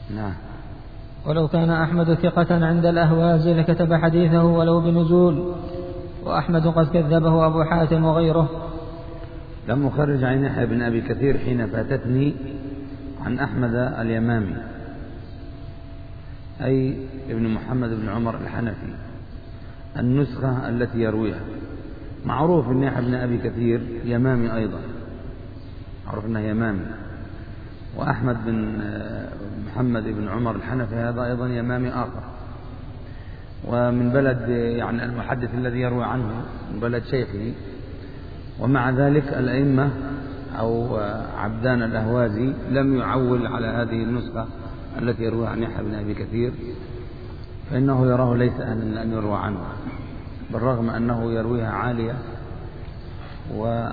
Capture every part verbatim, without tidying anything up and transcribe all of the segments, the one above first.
نعم. ولو كان أحمد ثقة عند الأهواز لكتب حديثه ولو بنزول، وأحمد قد كذبه أبو حاتم وغيره. لم أخرج عن يحيى بن أبي كثير حين فاتتني عن أحمد اليمامي أي ابن محمد بن عمر الحنفي النسخة التي يرويها. معروف أن يحيى بن أبي كثير يمامي أيضا، معروف أنه يمامي، وأحمد بن محمد بن عمر الحنفي هذا أيضا يمامي آخر، ومن بلد يعني المحدث الذي يروي عنه من بلد شيخه. ومع ذلك الأئمة أو عبدان الأهوازي لم يعول على هذه النسخة التي يروي عن يحيى بن أبي كثير، فإنه يراه ليس أهلا أن يروى عنه، بالرغم أنه يرويها عالية و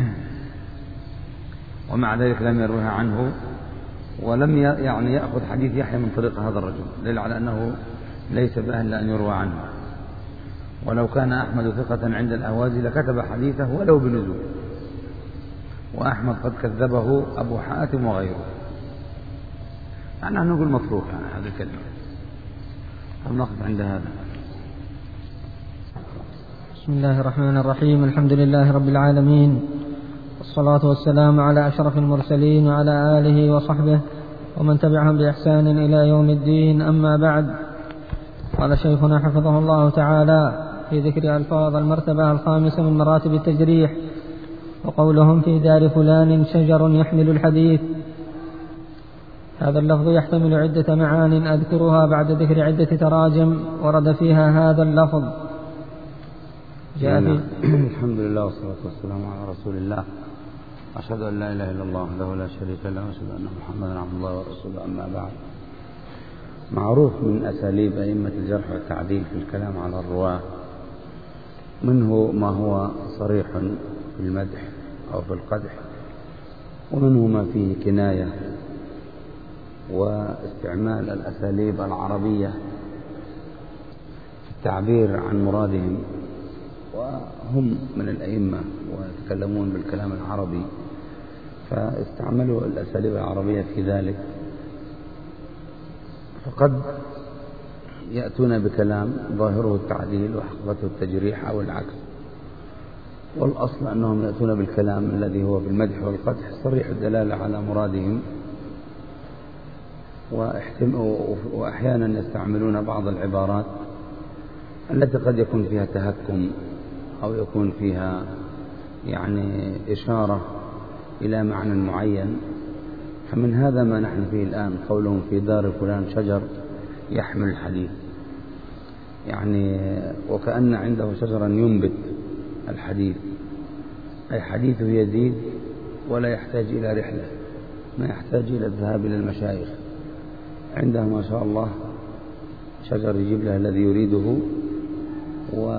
ومع ذلك لم يرويها عنه، ولم يعني يأخذ حديث يحيى من طريق هذا الرجل، دليل على أنه ليس بأهل أن يروى عنه. ولو كان أحمد ثقة عند الأهوازي لكتب حديثه ولو بنزول، وأحمد قد كذبه أبو حاتم وغيره. يعني نحن نقول مطروح يعني هذه الكلمة. أو نقف عند هذا. بسم الله الرحمن الرحيم. الحمد لله رب العالمين، والصلاة والسلام على أشرف المرسلين وعلى آله وصحبه ومن تبعهم بإحسان إلى يوم الدين. أما بعد، قال شيخنا حفظه الله تعالى في ذكر ألفاظ المرتبة الخامسة من مراتب التجريح، وقولهم في دار فلان شجر يحمل الحديث. هذا اللفظ يحتمل عدة معان أذكرها بعد ذكر عدة تراجم ورد فيها هذا اللفظ. جاء في الحمد لله والصلاة والسلام على رسول الله، أشهد أن لا إله إلا الله وحده لا شريك له، وأشهد أن محمدا عبد الله ورسوله. أما بعد، معروف من أساليب أئمة الجرح والتعديل في الكلام على الرواة، منه ما هو صريح في المدح أو في القدح، ومنه ما فيه كناية واستعمال الأساليب العربية في التعبير عن مرادهم، وهم من الأئمة ويتكلمون بالكلام العربي، فاستعملوا الأساليب العربية في ذلك. فقد يأتون بكلام ظاهره التعديل وحقيقته التجريح أو العكس، والأصل أنهم يأتون بالكلام الذي هو بالمدح والقدح صريح الدلالة على مرادهم، وأحيانا يستعملون بعض العبارات التي قد يكون فيها تهكم أو يكون فيها يعني إشارة إلى معنى معين. فمن هذا ما نحن فيه الآن، قولهم في دار فلان شجر يحمل الحديث، يعني وكأن عنده شجرا ينبت الحديث، أي حديثه يزيد ولا يحتاج إلى رحلة، ما يحتاج إلى الذهاب إلى المشايخ، عنده ما شاء الله شجر يجيب له الذي يريده، و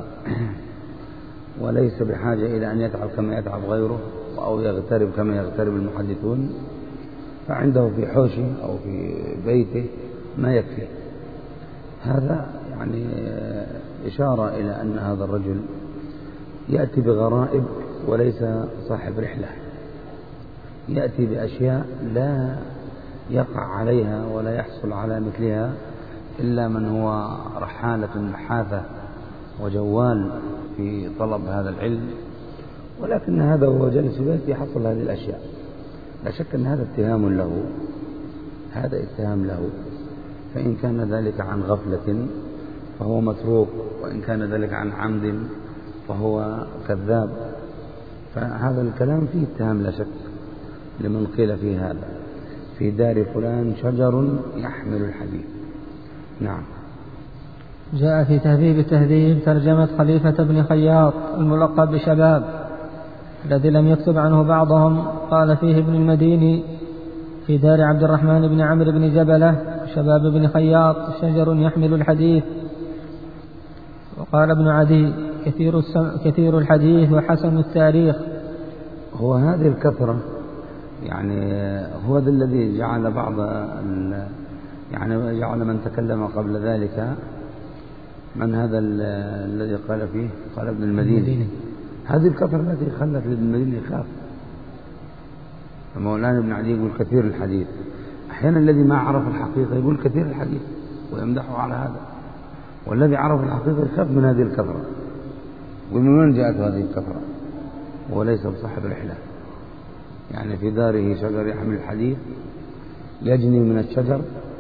وليس بحاجة إلى أن يتعب كما يتعب غيره أو يغترب كما يغترب المحدثون، فعنده في حوشه أو في بيته ما يكفي. هذا يعني إشارة إلى أن هذا الرجل يأتي بغرائب وليس صاحب رحلة، يأتي بأشياء لا يقع عليها ولا يحصل على مثلها إلا من هو رحالة محاثة وجوال في طلب هذا العلم، ولكن هذا هو جالس في بيته يحصل هذه الأشياء. لا شك أن هذا اتهام له، هذا اتهام له، فإن كان ذلك عن غفلة فهو متروك، وإن كان ذلك عن عمد فهو كذاب. فهذا الكلام فيه اتهام لا شك لمن قيل فيه هذا في دار فلان شجر يحمل الحديث. نعم. جاء في تهذيب التهذيب ترجمة خليفة بن خياط الملقب بشباب الذي لم يكتب عنه بعضهم. قال فيه ابن المديني في دار عبد الرحمن بن عمرو بن جبلة شباب بن خياط شجر يحمل الحديث. وقال ابن عدي كثير, كثير الحديث وحسن التاريخ. هو هذه الكثرة يعني هو ذا الذي جعل بعض يعني جعل من تكلم قبل ذلك، من هذا الذي قال فيه؟ قال ابن المديني. هذه الكثرة التي خلت ابن المديني يخاف. فمولانا ابن عدي يقول كثير الحديث، أحيانا الذي ما عرف الحقيقة يقول كثير الحديث ويمدحه على هذا، والذي عرف الحقيقة يخاف من هذه الكثرة، ومن من جاءت هذه الكثرة؟ وليس بصاحب رحلة، يعني في داره شجر يحمل الحديث يجني من الشجر.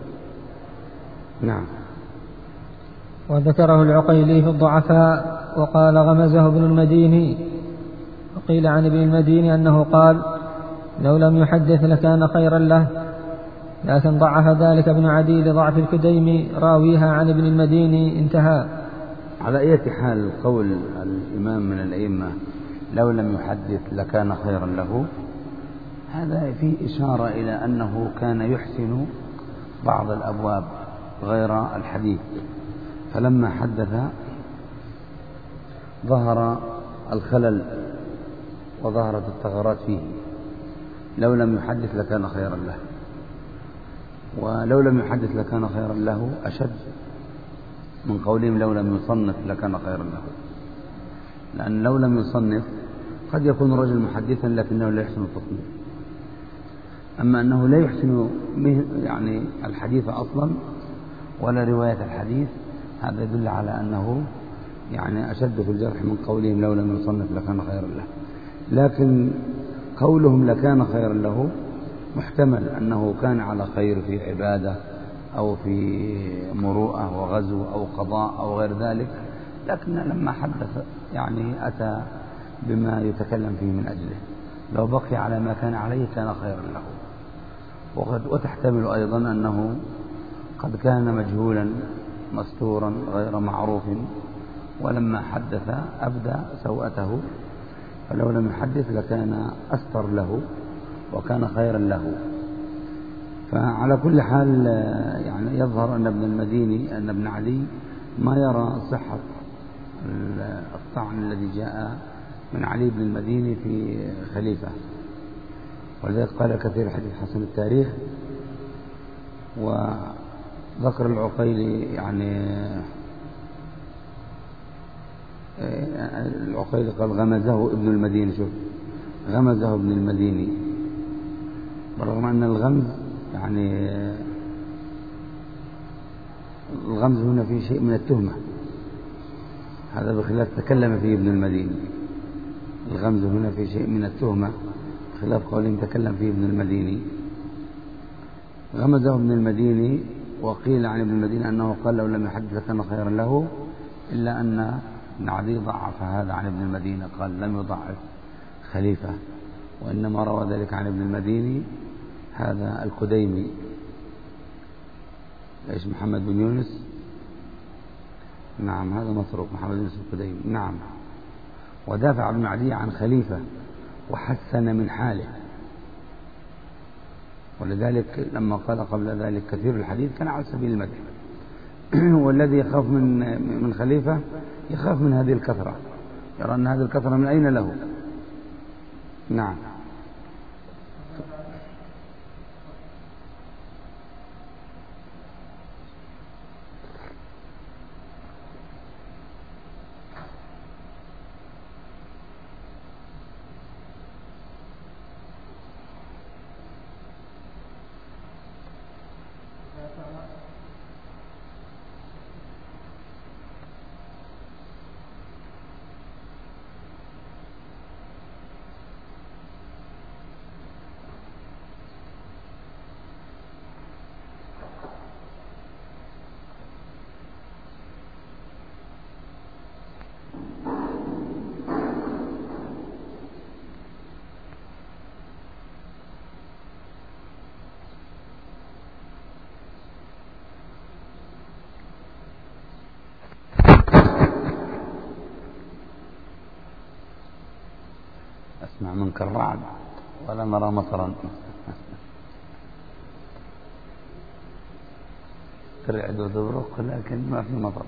نعم. وذكره العقيلي في الضعفاء وقال غمزه ابن المديني. وقيل عن ابن المديني أنه قال لو لم يحدث لكان خيرا له، لكن ضعف ذلك ابن عدي لضعف الكديم راويها عن ابن المديني. انتهى. على أي حال قول الإمام من الأئمة لو لم يحدث لكان خيرا له، هذا فيه إشارة إلى أنه كان يحسن بعض الأبواب غير الحديث، فلما حدث ظهر الخلل وظهرت الثغرات فيه. لو لم يحدث لكان خيرا له، ولو لم يحدث لكان خيرا له أشد من قولهم لو لم يصنف لكان خيرا له، لأن لو لم يصنف قد يكون رجل محدثا لكنه لا يحسن التصنيف، أما أنه لا يحسن يعني الحديث أصلا ولا رواية الحديث، هذا يدل على أنه يعني أشد في الجرح من قولهم لو لم يصنف لكان خيرا له. لكن قولهم لكان خيرا له محتمل أنه كان على خير في عبادة أو في مروءة وغزو أو قضاء أو غير ذلك، لكن لما حدث يعني أتى بما يتكلم فيه من أجله. لو بقي على ما كان عليه كان خيرا له. وتحتمل أيضا أنه قد كان مجهولا مستورا غير معروف، ولما حدث أبدى سوءته، فلو لم يحدث لكان أستر له وكان خيرا له. فعلى كل حال يعني يظهر أن ابن المديني أن ابن عدي ما يرى صحة الطعن الذي جاء من علي بن المديني في خليفة، ولذلك قال كثير حديث حسن التاريخ. وذكر العقيلي يعني العقيلي قال غمزه ابن المديني، شوف غمزه ابن المديني، برغم أن الغمز يعني الغمز هنا في شيء من التهمة، هذا بخلاف تكلم فيه ابن المديني. الغمز هنا في شيء من التهمة خلاف قولهم تكلم فيه ابن المديني. غمزه ابن المديني. وقيل عن ابن المديني أنه قال لو لم يحدث كان خيرا له، إلا أن ابن عدي ضعف هذا عن ابن المديني، قال لم يضعف خليفة، وإنما روى ذلك عن ابن المديني هذا الكديمي ايش محمد بن يونس، نعم هذا متروك محمد بن يونس الكديمي، نعم. ودافع ابن عدي عن خليفة وحسن من حاله، ولذلك لما قال قبل ذلك كثير الحديث كان على سبيل المدح. والذي يخاف من من خليفة يخاف من هذه الكثرة، يرى أن هذه الكثرة من أين له. نعم. أسمع منك الرعد ولا نرى مطرا. ترعد وتبرق لكن ما في مطر.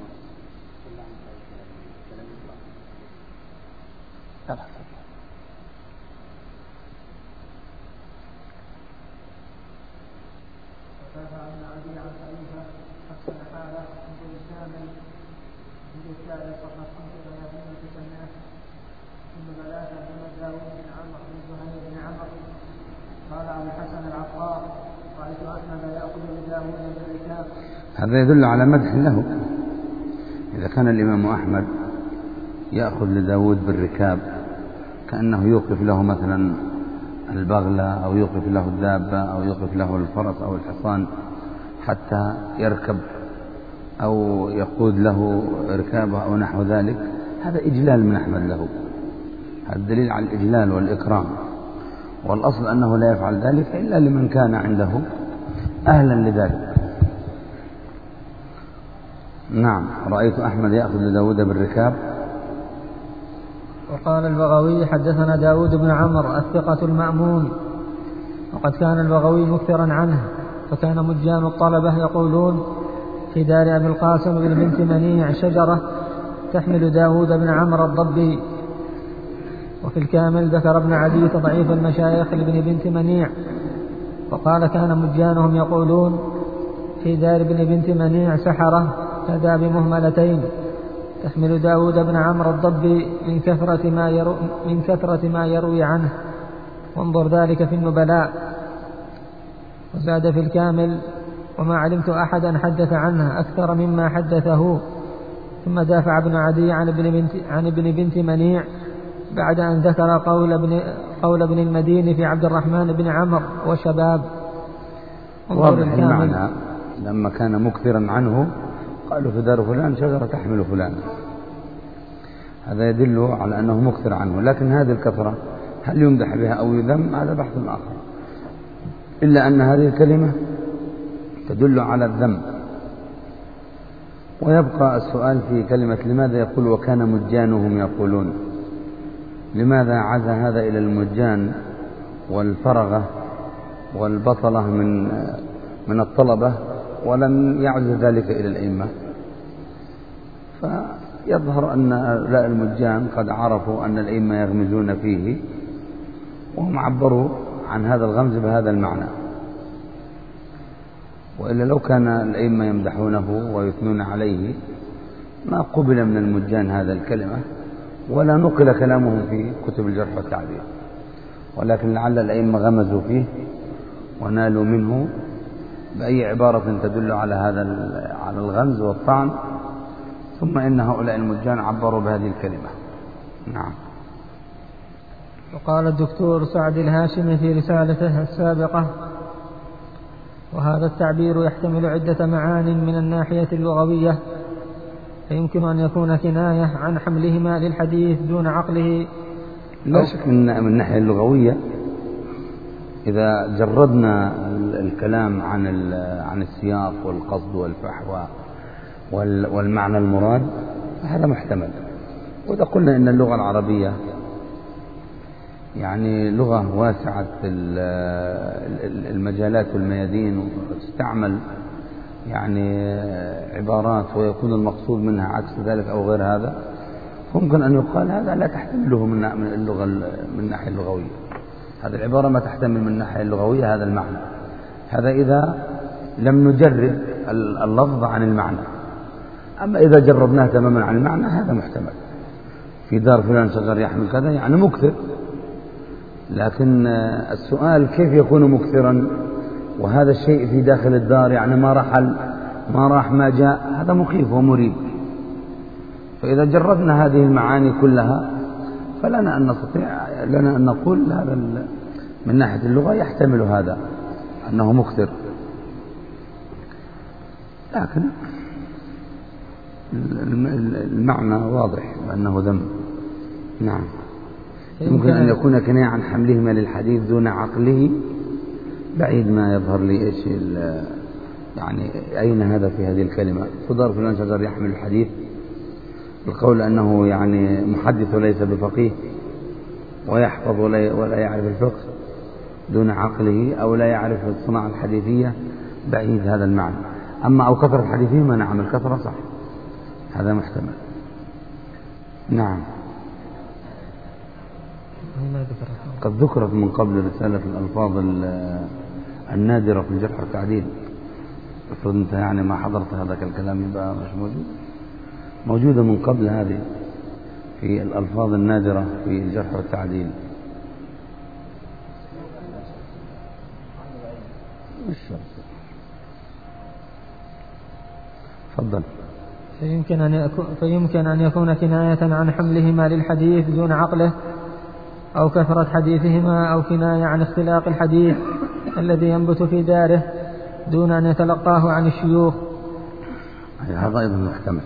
قال أبو الحسن العطار رأيت أحمد يأخذ بداود بالركاب. هذا يدل على مدح له. إذا كان الإمام أحمد يأخذ لداود بالركاب كأنه يوقف له مثلا البغلة أو يوقف له الدابة أو يوقف له الفرس أو الحصان حتى يركب أو يقود له ركابه أو نحو ذلك، هذا إجلال من أحمد له. هذا دليل على الإجلال والإكرام، والأصل أنه لا يفعل ذلك إلا لمن كان عنده أهلا لذلك. نعم. رأيت أحمد يأخذ لداود بالركاب. وقال البغوي حدثنا داود بن عمرو الثقة المأمون، وقد كان البغوي مكثرا عنه، فكان مجان الطلبة يقولون في دار أبي القاسم بن بنت منيع شجرة تحمل داود بن عمرو الضبي. وفي الكامل ذكر ابن عدي تضعيف المشايخ لابن بنت منيع، وقال كان مجانهم يقولون في دار ابن بنت منيع سحرة تدى بمهملتين تحمل داود بن عمرو الضبي من كثرة ما يرو من كثرة ما يروي عنه، وانظر ذلك في النبلاء. وزاد في الكامل وما علمت أحدا حدث عنه أكثر مما حدثه. ثم دافع ابن عدي عن ابن بنت, عن ابن بنت منيع بعد أن ذكر قول ابن, قول ابن المديني في عبد الرحمن بن عمرو وشباب. واضح المعنى. لما كان مكثرا عنه قالوا في دار فلان شجرة تحمل فلان، هذا يدل على أنه مكثر عنه. لكن هذه الكثرة هل يمدح بها أو يذم؟ هذا بحث آخر، إلا أن هذه الكلمة تدل على الذم. ويبقى السؤال في كلمة لماذا يقول وكان مجانهم يقولون؟ لماذا عزى هذا إلى المجان والفرغة والبطلة من من الطلبة ولم يعز ذلك إلى الأئمة؟ فيظهر أن هؤلاء المجان قد عرفوا أن الأئمة يغمزون فيه، وهم عبروا عن هذا الغمز بهذا المعنى. وإلا لو كان الأئمة يمدحونه ويثنون عليه ما قبل من المجان هذا الكلمة ولا نقل كلامهم في كتب الجرح والتعديل، ولكن لعل الأئمة غمزوا فيه ونالوا منه بأي عبارة تدل على هذا على الغمز والطعن، ثم إن هؤلاء المجان عبروا بهذه الكلمة. نعم. وقال الدكتور سعد الهاشمي في رسالته السابقة: وهذا التعبير يحتمل عدة معان من الناحية اللغوية، فيمكن أن يكون كناية عن حملهما للحديث دون عقله. لا شك من الناحية اللغوية إذا جردنا الكلام عن عن السياق والقصد والفحوى والمعنى المراد هذا محتمل. وإذا قلنا إن اللغة العربية يعني لغة واسعة المجالات والميادين، وتستعمل يعني عبارات ويكون المقصود منها عكس ذلك أو غير هذا، ممكن أن يقال هذا لا تحتمله من اللغة من الناحية اللغوية. هذه العبارة ما تحتمل من الناحية اللغوية هذا المعنى. هذا إذا لم نجرد اللفظ عن المعنى. أما إذا جردناه تماما عن المعنى هذا محتمل. في دار فلان شجر يحمل كذا يعني مكثر، لكن السؤال كيف يكون مكثرا وهذا الشيء في داخل الدار، يعني ما رحل ما راح ما جاء، هذا مخيف ومريب. فإذا جردنا هذه المعاني كلها فلنا أن نستطيع لنا أن نقول هذا من ناحية اللغة يحتمل هذا أنه مكثر، لكن المعنى واضح بأنه ذم. نعم. يمكن أن يكون كناية عن حملهما للحديث دون عقله، بعيد ما يظهر لي إيش يعني أين هذا في هذه الكلمة. فدار فلان شجر يحمل الحديث، القول أنه يعني محدث وليس بفقيه ويحفظ ولا يعرف الفقه دون عقله أو لا يعرف الصناعة الحديثية، بعيد هذا المعنى. أما أو كثرة الحديثين ما نعم الكثرة صح، هذا محتمل. نعم. قد ذكرت من قبل رسالة الألفاظ النادرة في الجرح والتعديل. افرض أنت يعني ما حضرت هذاك الكلام يبقى مش موجود. موجودة من قبل هذه في الألفاظ النادرة في الجرح والتعديل. تفضل. فيمكن أن يكون, فيمكن أن يكون كناية عن حملهما للحديث دون عقله، أو كثرة حديثهما، أو كناية عن اختلاق الحديث الذي ينبت في داره دون أن يتلقاه عن الشيوخ. هذا أيضا محتمل.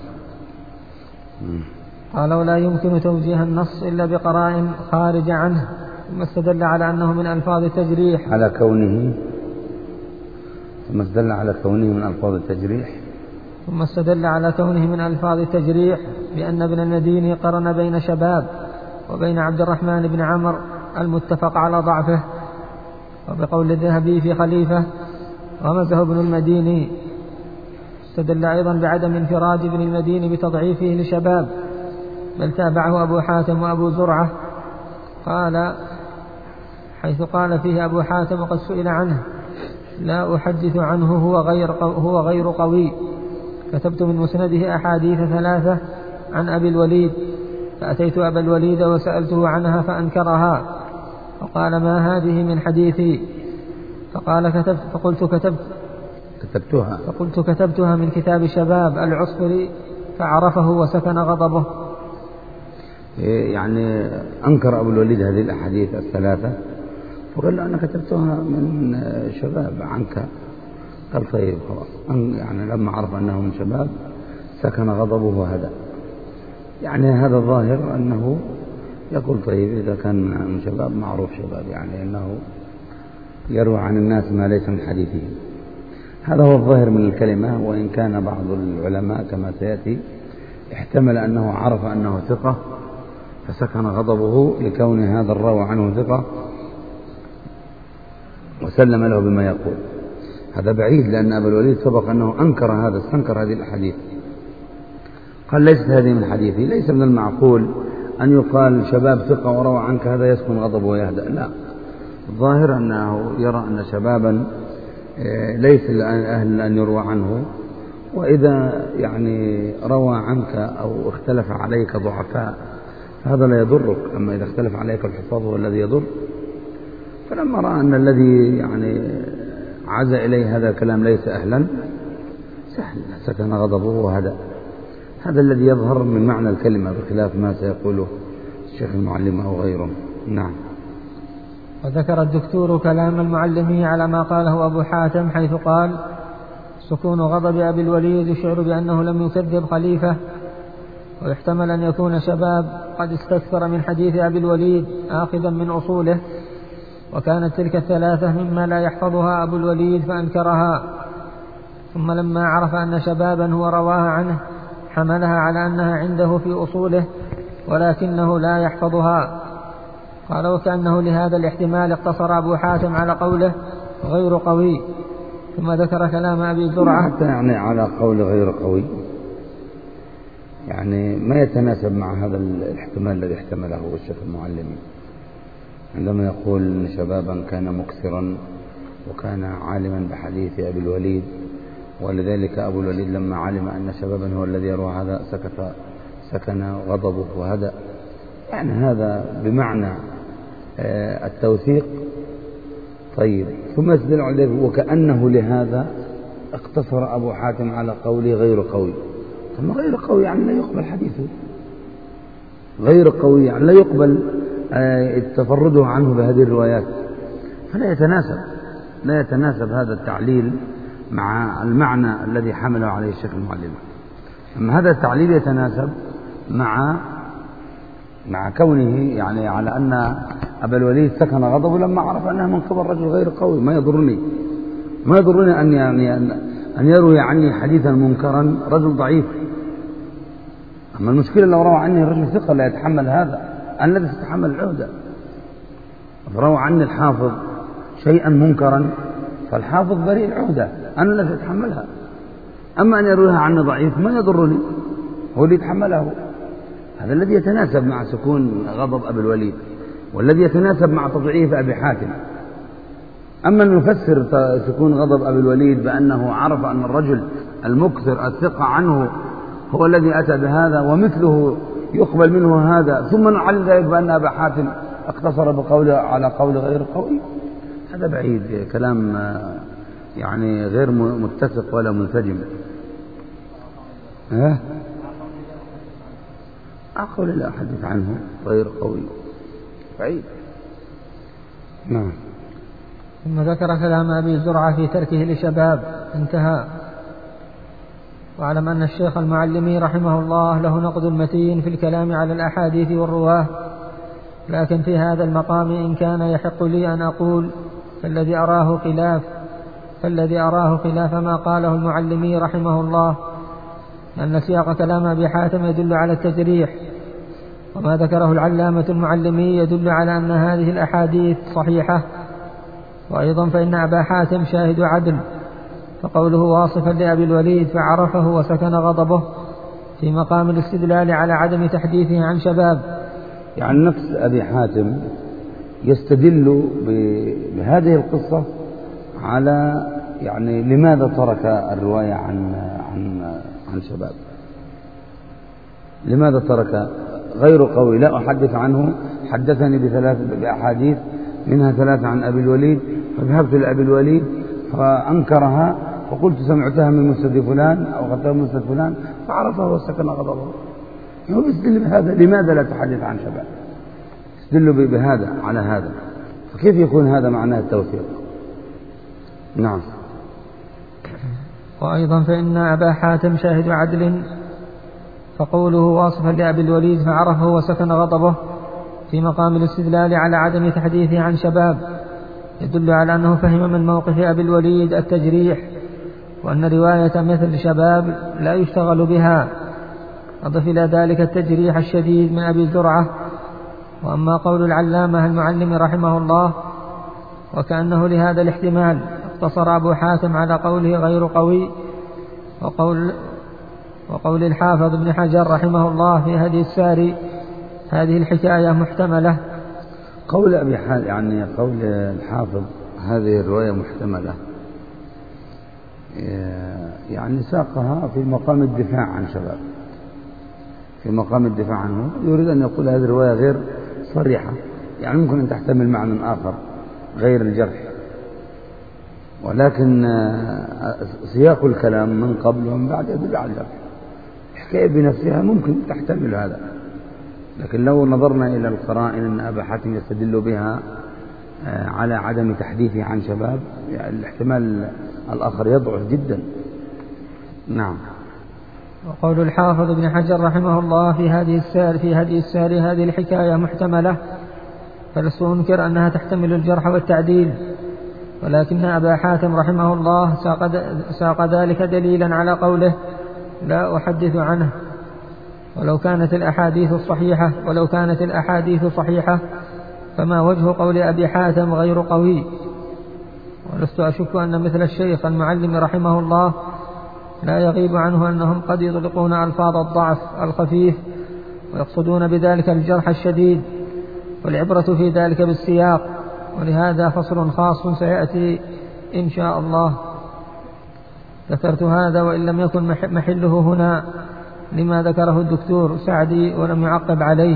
قال ولا يمكن توجيه النص إلا بقرائن خارج عنه، ثم استدل على أنه من ألفاظ التجريح على كونه ثم استدل على كونه من ألفاظ التجريح ثم استدل على كونه من ألفاظ التجريح بأن ابن المديني قرن بين شباب وبين عبد الرحمن بن عمرو المتفق على ضعفه، وبقول الذهبي في خليفة غمزه ابن المديني. استدل أيضا بعدم انفراد ابن المديني بتضعيفه لشباب، بل تابعه أبو حاتم وأبو زرعة، قال حيث قال فيه أبو حاتم وقد سئل عنه لا أحدث عنه هو غير, هو غير قوي، كتبت من مسنده أحاديث ثلاثة عن أبي الوليد، فأتيت أبا الوليد وسألته عنها فأنكرها، فقال ما هذه من حديثي؟ فقال كتبت فقلت كتبت كتبتها فقلت كتبتها من كتاب شباب العصفري، فعرفه وسكن غضبه. يعني أنكر أبو الوليد هذه الأحاديث الثلاثة، فقال له أنا كتبتها من شباب عنك. قال طيب خلاص، يعني لما عرف أنه من شباب سكن غضبه وهدأ. يعني هذا الظاهر أنه يقول طيب إذا كان من شباب معروف شباب، يعني أنه يروى عن الناس ما ليس من حديثهم. هذا هو الظاهر من الكلمة، وإن كان بعض العلماء كما سيأتي احتمل أنه عرف أنه ثقة فسكن غضبه لكون هذا الراوي عنه ثقة وسلم له بما يقول. هذا بعيد، لأن أبا الوليد سبق أنه أنكر هذا، استنكر هذه الحديث، قال ليست هذه من حديثي. ليس من المعقول أن يقال شباب ثقة وروى عنك هذا يسكن غضبه ويهدأ، لا. الظاهر أنه يرى أن شبابا ليس أهل أن يروى عنه، وإذا يعني روى عنك أو اختلف عليك ضعفاء هذا لا يضرك، أما إذا اختلف عليك الحفاظ هو الذي يضر. فلما رأى أن الذي يعني عز إليه هذا الكلام ليس أهلا سهل، سكن غضبه وهدأ. هذا الذي يظهر من معنى الكلمة بخلاف ما سيقوله الشيخ المعلم أو غيره. نعم. وذكر الدكتور كلام المعلمي على ما قاله أبو حاتم، حيث قال سكون غضب أبي الوليد يشعر بأنه لم يكذب خليفة، ويحتمل أن يكون شباب قد استكثر من حديث أبي الوليد آخذا من أصوله، وكانت تلك الثلاثة مما لا يحفظها أبو الوليد فأنكرها، ثم لما عرف أن شبابا هو رواها عنه حملها على أنها عنده في أصوله ولكنه لا يحفظها. قال وكأنه لهذا الاحتمال اقتصر أبو حاتم على قوله غير قوي، ثم ذكر كلام أبي زرعة. حتى يعني على قول غير قوي يعني ما يتناسب مع هذا الاحتمال الذي احتمله الشيخ المعلمي عندما يقول إن شبابا كان مكثرا وكان عالما بحديث أبي الوليد، ولذلك أبو الوليد لما علم أن شبابا هو الذي يروى هذا سكت سكن غضبه وهدأ. يعني هذا بمعنى التوثيق. طيب، ثم يستدل عليه وكأنه لهذا اقتصر أبو حاتم على قوله غير قوي. ثم غير قوي يعني لا يقبل حديثه، غير قوي يعني لا يقبل تفرده عنه بهذه الروايات، فلا يتناسب لا يتناسب هذا التعليل مع المعنى الذي حمله عليه الشيخ المعلم. أما هذا التعليل يتناسب مع مع كونه يعني على أن أبا الوليد سكن غضبه لما عرف أنه من قبل رجل غير قوي. ما يضرني ما يضرني أن يعني أن يروي عني حديثا منكرا رجل ضعيف. أما المشكلة لو روى عني رجل ثقة لا يتحمل هذا، أنا الذي سأتحمل العهدة. روى عني الحافظ شيئا منكرا فالحافظ بريء العهدة، أنا الذي أتحملها. أما أن يرويها عني ضعيف ما يضرني، هو اللي يتحمله. هذا الذي يتناسب مع سكون غضب أبي الوليد، والذي يتناسب مع تضعيف أبي حاتم. أما أن نفسر سكون غضب أبي الوليد بأنه عرف أن الرجل المكثر الثقة عنه هو الذي أتى بهذا ومثله يقبل منه هذا، ثم نعلم ذلك بأن أبا حاتم اقتصر بقوله على قول غير قوي، هذا بعيد، كلام يعني غير متسق ولا منسجم. ها؟ أقول لا أحدث عنه غير قوي بعيد. نعم. ثم ذكر كلام أبي زرعة في تركه لشباب، انتهى. واعلم أن الشيخ المعلمي رحمه الله له نقد متين في الكلام على الأحاديث والرواه، لكن في هذا المقام إن كان يحق لي أن أقول فالذي أراه خلاف فالذي أراه خلاف ما قاله المعلمي رحمه الله، أن سياق كلام أبي حاتم يدل على التجريح، وما ذكره العلامة المعلمي يدل على أن هذه الأحاديث صحيحة. وأيضا فإن أبا حاتم شاهد عدل، فقوله واصفا لأبي الوليد فعرفه وسكن غضبه في مقام الاستدلال على عدم تحديثه عن شباب. يعني نفس أبي حاتم يستدل بهذه القصة على يعني لماذا ترك الرواية عن عن عن شباب، لماذا ترك غير قوي لا أحدث عنه، حدثني بثلاث بأحاديث منها ثلاثة عن أبي الوليد، فذهبت لأبي الوليد فأنكرها فقلت سمعتها من مسند فلان أو غتها من مسند فلان فعرفه وسكن غضبه. هو يستدل بهذا، لماذا لا تحدث عن شباب؟ يستدل بهذا على هذا، فكيف يكون هذا معناه التوثيق؟ نعم. وأيضا فإن أبا حاتم شاهد عدل، فقوله واصفا لأبي الوليد فعرفه وسكن غضبه في مقام الاستدلال على عدم تحديثه عن شباب يدل على أنه فهم من موقف أبي الوليد التجريح، وأن رواية مثل شباب لا يشتغل بها. أضف إلى ذلك التجريح الشديد من أبي زرعة. وأما قول العلامة المعلم رحمه الله وكأنه لهذا الاحتمال اقتصر أبو حاتم على قوله غير قوي، وقول, وقول الحافظ ابن حجر رحمه الله في هدي الساري هذه الحكاية محتملة. قول أبي حاتم يعني قول الحافظ هذه الرواية محتملة، يعني ساقها في مقام الدفاع عن شباب، في مقام الدفاع عنه، يريد أن يقول هذه الرواية غير صريحة، يعني ممكن أن تحتمل معنى آخر غير الجرح، ولكن سياق الكلام من قبل ومن بعد يدل على الجرح. الحكاية بنفسها ممكن تحتمل هذا، لكن لو نظرنا إلى القرائن أن أبا حاتم يستدل بها على عدم تحديثه عن شباب، يعني الاحتمال الآخر يضعف جدا. نعم. وقول الحافظ ابن حجر رحمه الله في هذه السار في هذه السار هذه الحكاية محتملة، فلست أنكر أنها تحتمل الجرح والتعديل، ولكن أبا حاتم رحمه الله ساق ذلك دليلا على قوله لا أحدث عنه. ولو كانت الأحاديث الصحيحة ولو كانت الأحاديث صحيحة فما وجه قول أبي حاتم غير قوي؟ ولست أشك أن مثل الشيخ المعلم رحمه الله لا يغيب عنه أنهم قد يطلقون ألفاظ الضعف الخفيف ويقصدون بذلك الجرح الشديد، والعبرة في ذلك بالسياق، ولهذا فصل خاص سيأتي إن شاء الله. ذكرت هذا وإن لم يكن محله هنا لما ذكره الدكتور سعدي ولم يعقب عليه.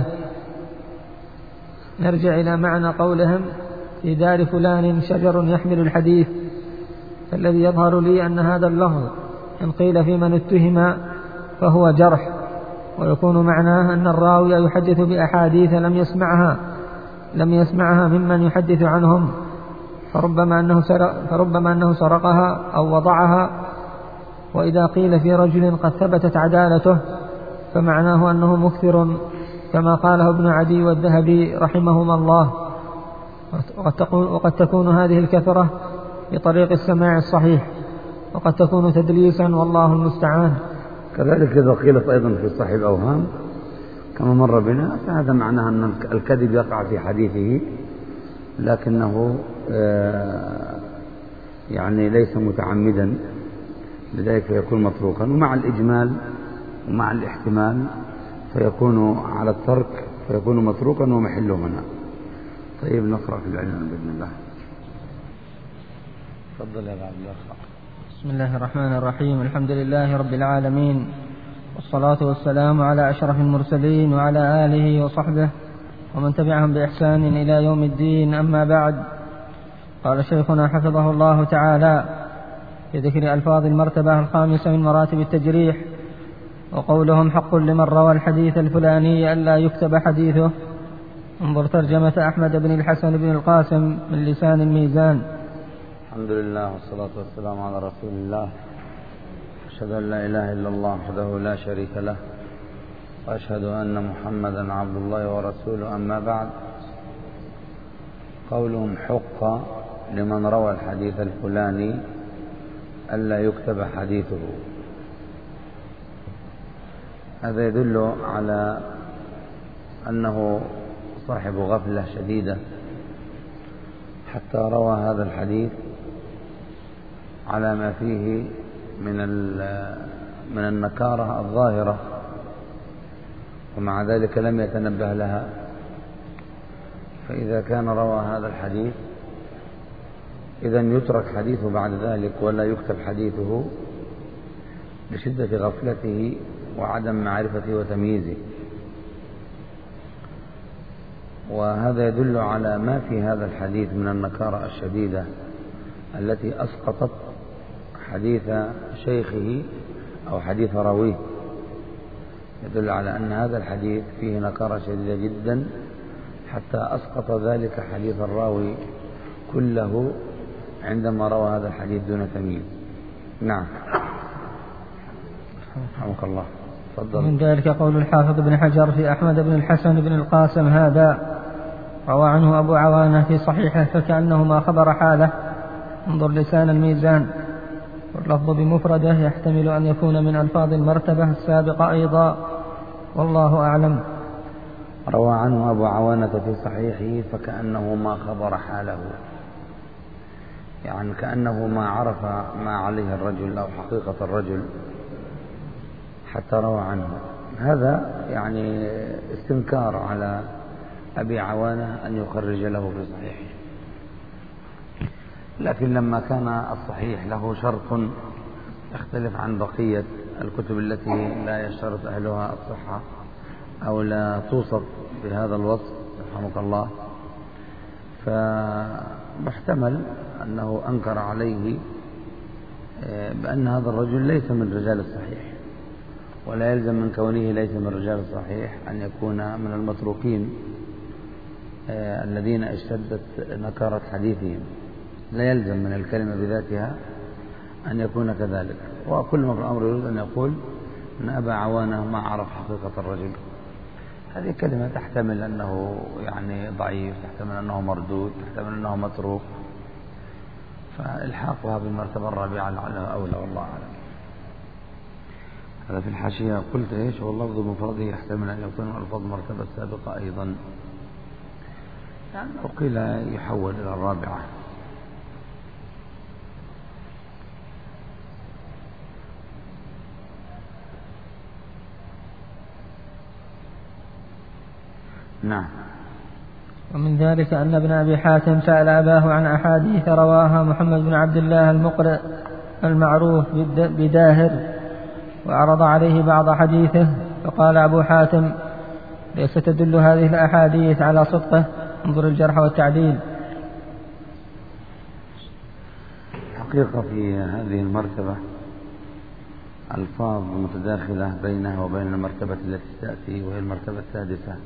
نرجع إلى معنى قولهم في دار فلان شجر يحمل الحديث، فالذي يظهر لي أن هذا اللفظ إن قيل في من اتهم فهو جرح، ويكون معناه أن الراوي يحدث بأحاديث لم يسمعها لم يسمعها ممن يحدث عنهم، فربما أنه, سرق فربما أنه سرقها أو وضعها. وإذا قيل في رجل قد ثبتت عدالته فمعناه أنه مكثر، كما قاله ابن عدي والذهبي رحمهما الله. وقد تكون هذه الكثرة بطريق السماع الصحيح، وقد تكون تدليسا والله المستعان. كذلك إذا قيلت أيضا في صحيح الأوهام كما مر بنا، فهذا معناه أن الكذب يقع في حديثه لكنه يعني ليس متعمدا، لذلك فيكون متروكا، ومع الإجمال ومع الاحتمال فيكون على الترك فيكون متروكا ومحله هنا. طيب نقرأ في العلم بإذن الله. تفضل يا عبد الله. بسم الله الرحمن الرحيم. الحمد لله رب العالمين، والصلاة والسلام على أشرف المرسلين وعلى آله وصحبه ومن تبعهم بإحسان إلى يوم الدين. أما بعد، قال شيخنا حفظه الله تعالى في ذكر ألفاظ المرتبة الخامسة من مراتب التجريح. وقولهم حق لمن روى الحديث الفلاني ألا يكتب حديثه. انظر ترجمة أحمد بن الحسن بن القاسم من لسان الميزان. الحمد لله والصلاة والسلام على رسول الله. أشهد أن لا إله إلا الله وحده لا شريك له، وأشهد أن محمدا عبد الله ورسوله. أما بعد، قولهم حق لمن روى الحديث الفلاني ألا يكتب حديثه، هذا يدل على أنه صاحب غفلة شديدة حتى روى هذا الحديث على ما فيه من من النكارة الظاهرة، ومع ذلك لم يتنبه لها. فإذا كان روى هذا الحديث إذن يترك حديثه بعد ذلك ولا يكتب حديثه لشدة غفلته وعدم معرفته وتمييزه. وهذا يدل على ما في هذا الحديث من النكارة الشديدة التي أسقطت حديث شيخه أو حديث راويه. يدل على أن هذا الحديث فيه نكارة شديدة جدا حتى أسقط ذلك حديث الراوي كله عندما روى هذا الحديث دون تمييز. نعم، رحمك الله. تفضل. من ذلك قول الحافظ بن حجر في أحمد بن الحسن بن القاسم هذا روى عنه أبو عوانة في صحيحه فكأنه ما خبر حاله. انظر لسان الميزان. واللفظ بمفرده يحتمل أن يكون من ألفاظ المرتبة السابقة أيضا، والله أعلم. روى عنه أبو عوانة في صحيحه فكأنه ما خبر حاله، يعني كأنه ما عرف ما عليه الرجل أو حقيقة الرجل حتى روى عنه. هذا يعني استنكار على أبي عوانة أن يخرج له في صحيحه. لكن لما كان الصحيح له شرط يختلف عن بقية الكتب التي لا يشترط أهلها الصحة أو لا توصف بهذا الوصف رحمك الله، فمحتمل أنه أنكر عليه بأن هذا الرجل ليس من رجال الصحيح، ولا يلزم من كونه ليس من رجال الصحيح أن يكون من المتروكين الذين اشتدت نكارة حديثهم. لا يلزم من الكلمة بذاتها أن يكون كذلك. وكل ما في الأمر يريد أن يقول أن أبا عوانة ما عرف حقيقة الرجل. هذه كلمة تحتمل أنه يعني ضعيف، تحتمل أنه مردود، تحتمل أنه متروك، فإلحاقها بالمرتبة الرابعة لعلها أولى، والله أعلم. هذا في الحاشية قلت إيش؟ واللفظ بمفرده يحتمل أن يكون ألفاظ المرتبة السابقة أيضا، يعني وقيل يحول إلى الرابعة. نعم. ومن ذلك أن ابن أبي حاتم سأل أباه عن أحاديث رواها محمد بن عبد الله المقرئ المعروف بداهر، وعرض عليه بعض حديثه، فقال أبو حاتم: ليس تدل هذه الأحاديث على صدقه، انظر الجرح والتعديل. حقيقة في هذه المرتبة ألفاظ متداخلة بينها وبين المرتبة التي تأتي وهي المرتبة السادسة،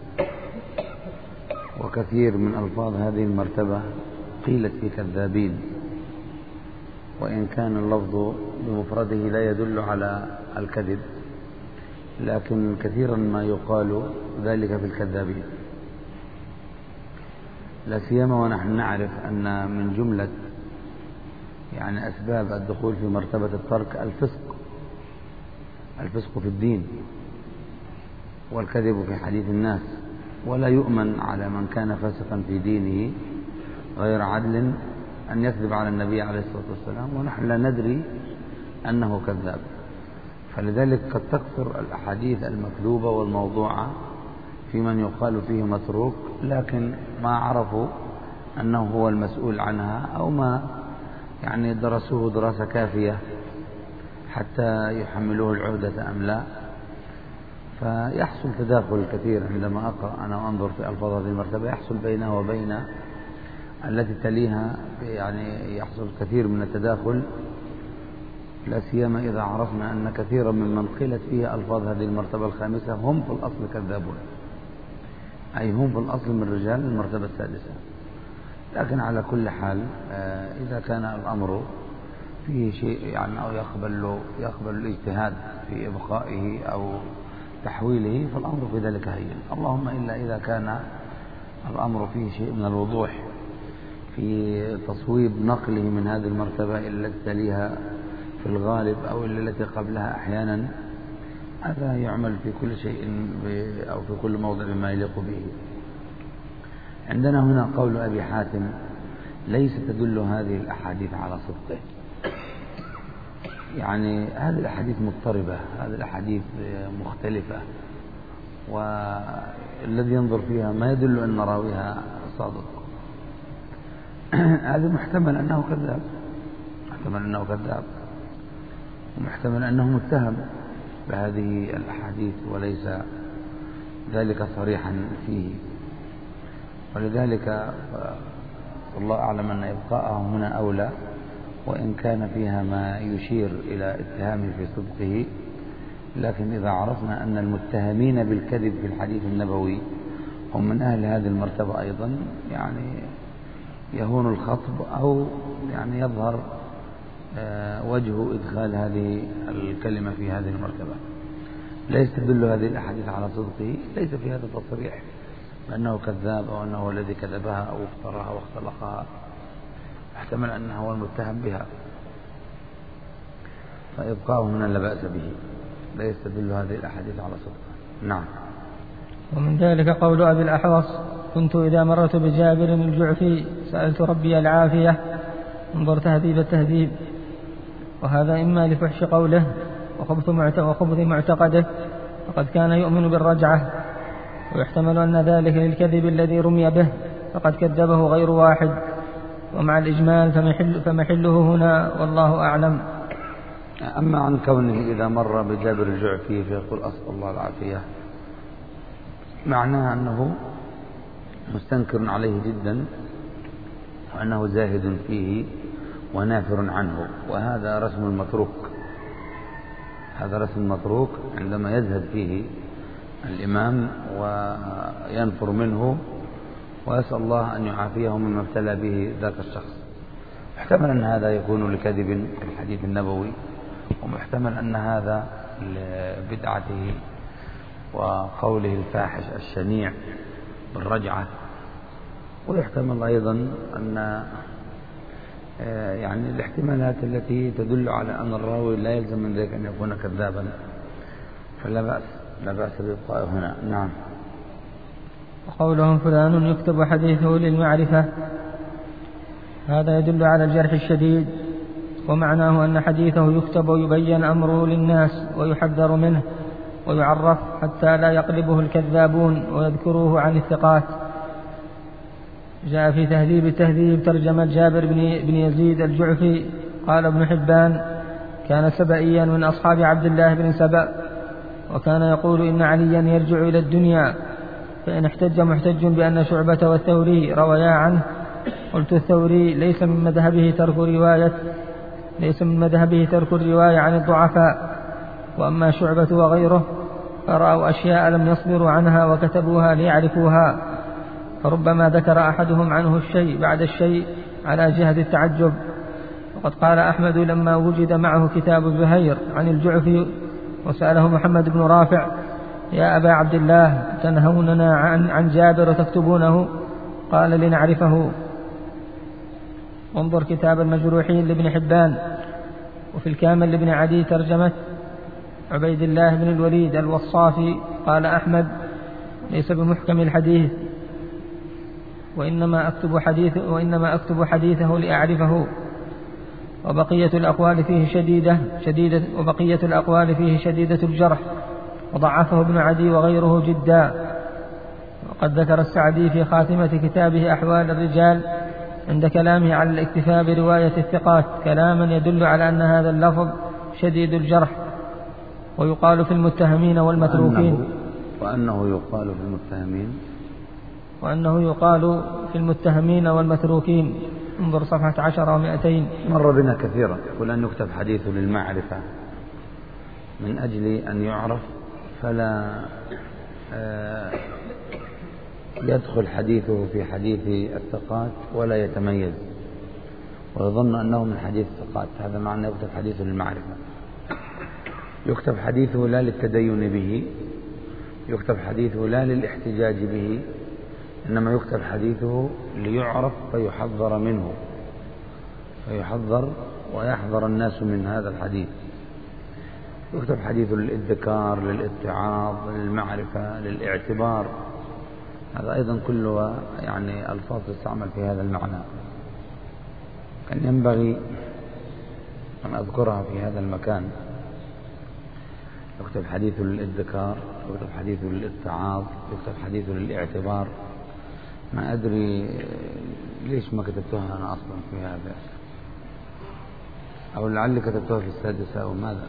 وكثير من ألفاظ هذه المرتبة قيلت في كذابين، وإن كان اللفظ بمفرده لا يدل على الكذب، لكن كثيرا ما يقال ذلك في الكذابين، لا سيما ونحن نعرف أن من جملة يعني أسباب الدخول في مرتبة الترك الفسق الفسق في الدين والكذب في حديث الناس، ولا يؤمن على من كان فاسقا في دينه غير عدل أن يكذب على النبي عليه الصلاة والسلام ونحن لا ندري أنه كذاب. فلذلك قد تكثر الأحاديث المكذوبة والموضوعة في من يقال فيه متروك، لكن ما عرفوا أنه هو المسؤول عنها أو ما يعني درسوه دراسة كافية حتى يحملوه العهدة أم لا. فيحصل تداخل كثير عندما أقرأ أنا وأنظر في ألفاظ هذه المرتبة، يحصل بينها وبين التي تليها يعني يحصل كثير من التداخل، لا سيما إذا عرفنا أن كثيرا ممن قيلت فيه ألفاظ هذه المرتبة الخامسة هم في الأصل كذابون، أي هم في الأصل من رجال المرتبة السادسة. لكن على كل حال إذا كان الأمر فيه شيء يعني أو يقبل يقبل الاجتهاد في إبقائه أو تحويله فالأمر في ذلك هين. اللهم إلا إذا كان الأمر فيه شيء من الوضوح في تصويب نقله من هذه المرتبة إلى التي تليها في الغالب أو إلى التي قبلها أحيانا، هذا يعمل في كل شيء أو في كل موضع بما يليق به. عندنا هنا قول أبي حاتم: ليس تدل هذه الأحاديث على صدقه. يعني هذه الأحاديث مضطربة، هذه الأحاديث مختلفة، والذي ينظر فيها ما يدل أن راويها صادق. هذا محتمل أنه كذاب، محتمل أنه كذاب ومحتمل أنه متهم بهذه الأحاديث وليس ذلك صريحا فيه. ولذلك والله أعلم أن إبقاءه هنا أولى، وإن كان فيها ما يشير إلى اتهامه في صدقه. لكن إذا عرفنا أن المتهمين بالكذب في الحديث النبوي هم من أهل هذه المرتبة أيضا، يعني يهون الخطب أو يعني يظهر وجه إدخال هذه الكلمة في هذه المرتبة. ليس تدل هذه الأحاديث على صدقه، ليس في هذا تصريح بأنه كذاب أو أنه هو الذي كذبها أو افتراها واختلقها، احتمل أنه هو المتهم بها، فإبقاؤه هنا لا بأس به، لا يستدل هذه الأحاديث على صدقه. نعم. ومن ذلك قول أبي الأحوص: كنت إذا مررت بجابر الجعفي سألت ربي العافية. انظر تهذيب التهذيب. وهذا إما لفحش قوله وخبث معتقده، وقد كان يؤمن بالرجعة، ويحتمل أن ذلك للكذب الذي رمي به فقد كذبه غير واحد. ومع الإجمال فمحل فمحله هنا والله أعلم. أما عن كونه إذا مر بجابر الجعفي فيقول أسأل الله العافية، معناها أنه مستنكر عليه جدا وأنه زاهد فيه ونافر عنه، وهذا رسم المتروك، هذا رسم المتروك عندما يزهد فيه الإمام وينفر منه ويسأل الله أن يعافيه مما ابتلى به ذاك الشخص. محتمل أن هذا يكون لكذب في الحديث النبوي، ومحتمل أن هذا لبدعته وقوله الفاحش الشنيع بالرجعة، ويحتمل أيضا أن يعني الاحتمالات التي تدل على أن الراوي لا يلزم من ذلك أن يكون كذابا، فلا بأس لا بأس بإبقائه هنا. نعم. وقولهم فلان يكتب حديثه للمعرفة، هذا يدل على الجرح الشديد، ومعناه أن حديثه يكتب ويبين أمره للناس ويحذر منه ويعرف حتى لا يقلبه الكذابون ويذكروه عن الثقات. جاء في تهذيب التهذيب ترجمة جابر بن يزيد الجعفي قال ابن حبان: كان سبئيا من أصحاب عبد الله بن سبأ، وكان يقول إن عليا يرجع إلى الدنيا، فإن احتج محتج بأن شعبة والثوري رويا عنه قلت الثوري ليس من مذهبه ترك رواية ليس من مذهبه ترك الرواية عن الضعفاء، وأما شعبة وغيره فرأوا أشياء لم يصبروا عنها وكتبوها ليعرفوها، فربما ذكر أحدهم عنه الشيء بعد الشيء على جهة التعجب. وقد قال أحمد لما وجد معه كتاب زهير عن الجعفي وسأله محمد بن رافع: يا أبا عبد الله تنهوننا عن, عن جابر وتكتبونه؟ قال: لنعرفه. وانظر كتاب المجروحين لابن حبان. وفي الكامل لابن عدي ترجمة عبيد الله بن الوليد الوصافي قال أحمد: ليس بمحكم الحديث، وإنما أكتب, حديث وإنما أكتب حديثه لأعرفه. وبقية الأقوال فيه شديدة, شديدة وبقية الأقوال فيه شديدة الجرح، وضعفه ابن عدي وغيره جدا. وقد ذكر السعدي في خاتمة كتابه أحوال الرجال عند كلامه على الاكتفاء برواية الثقات كلاما يدل على أن هذا اللفظ شديد الجرح، ويقال في المتهمين والمتروكين وأنه يقال في المتهمين وأنه يقال في المتهمين والمتروكين انظر صفحة عشرة ومائتين. مر بنا كثيرا. يقول أن يكتب حديثه للمعرفة من أجل أن يعرف، فلا يدخل حديثه في حديث الثقات ولا يتميز ويظن أنه من حديث الثقات. هذا معنى يكتب حديثه للمعرفة. يكتب حديثه لا للتدين به، يكتب حديثه لا للاحتجاج به، إنما يكتب حديثه ليعرف فيحذر منه، فيحذر ويحذر الناس من هذا الحديث. يكتب حديثه للإذكار، للاتعاظ، للمعرفة، للاعتبار. هذا أيضا كله يعني ألفاظ تستعمل في هذا المعنى، كان ينبغي أن أذكرها في هذا المكان. يكتب حديثه للإذكار، يكتب حديثه للاتعاظ، يكتب حديثه للاعتبار. ما أدري ليش ما كتبتها أنا أصلا في هذا، أو لعلي كتبتها في السادسة أو ماذا.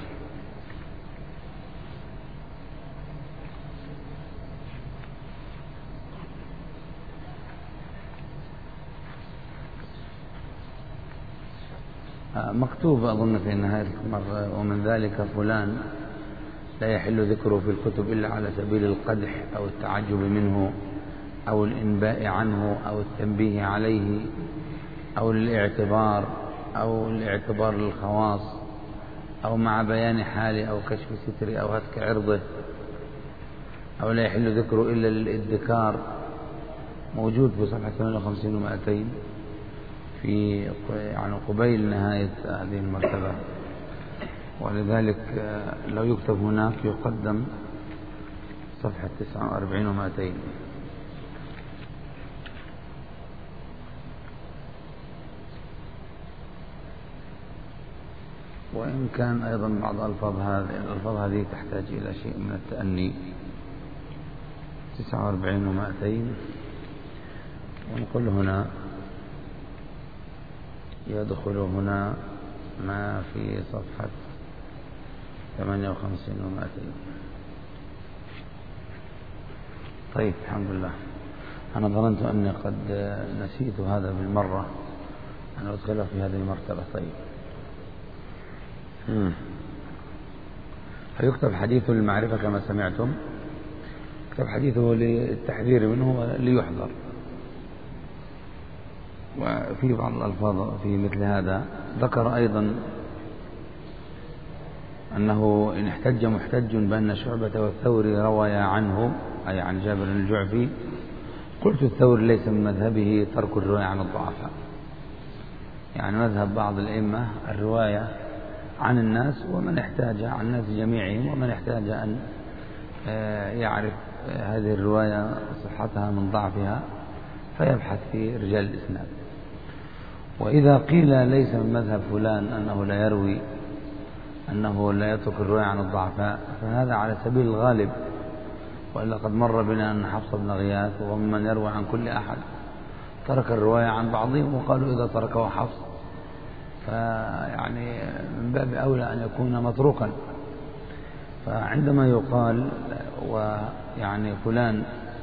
مكتوب أظن في نهاية المرة: ومن ذلك فلان لا يحل ذكره في الكتب إلا على سبيل القدح أو التعجب منه أو الإنباء عنه أو التنبيه عليه أو الاعتبار أو الاعتبار للخواص أو مع بيان حاله أو كشف ستره أو هتك عرضه، أو لا يحل ذكره إلا للإذكار. موجود في صفحة ثمانية وخمسين ومائتين في يعني قبيل نهاية هذه المرتبة، ولذلك لو يكتب هناك يقدم صفحة تسعة وأربعين ومائتين. وإن كان أيضا بعض الألفاظ هذه الألفاظ هذه تحتاج إلى شيء من التأني. تسعة وأربعين ومائتين، ونقول هنا يدخل هنا ما في صفحة ثمانية وخمسين ومائتين. طيب الحمد لله. أنا ظننت أني قد نسيت هذا بالمرة، أنا أدخله في هذه المرتبة. طيب مم. فيكتب حديثه للمعرفة كما سمعتم، يكتب حديثه للتحذير منه وليحذر. وفي بعض الألفاظ في مثل هذا ذكر أيضا أنه إن احتج محتج بأن شعبة والثوري روايا عنه، أي عن جابر الجعفي، قلت الثوري ليس من مذهبه ترك الرواية عن الضعفاء. يعني مذهب بعض الأئمة الرواية عن الناس، ومن احتاج عن الناس جميعهم، ومن احتاج أن يعرف هذه الرواية صحتها من ضعفها فيبحث في رجال الإسناد. وإذا قيل ليس من مذهب فلان أنه لا يروي، أنه لا يترك الرواية عن الضعفاء، فهذا على سبيل الغالب. وإلا قد مر بنا أن حفص بن غياث وهو من يروي عن كل أحد ترك الرواية عن بعضهم، وقالوا إذا تركه حفص فيعني من باب أولى أن يكون متروكا. فعندما يقال ويعني فلان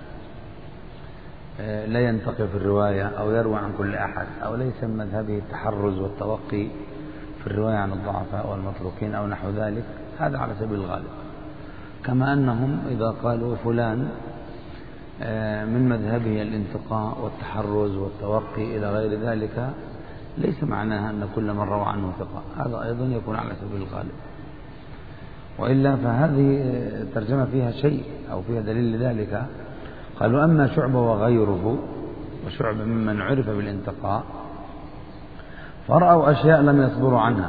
لا ينتقي في الرواية أو يروي عن كل أحد، أو ليس من مذهبه التحرز والتوقي في الرواية عن الضعفاء والمتروكين أو نحو ذلك، هذا على سبيل الغالب. كما أنهم إذا قالوا فلان من مذهبه الانتقاء والتحرز والتوقي إلى غير ذلك، ليس معناها أن كل من روى عنه ثقة، هذا أيضا يكون على سبيل الغالب. وإلا فهذه الترجمة فيها شيء أو فيها دليل لذلك. قالوا أما شعبة وغيره، وشعبة ممن عرف بالانتقاء، فرأوا أشياء لم يصبروا عنها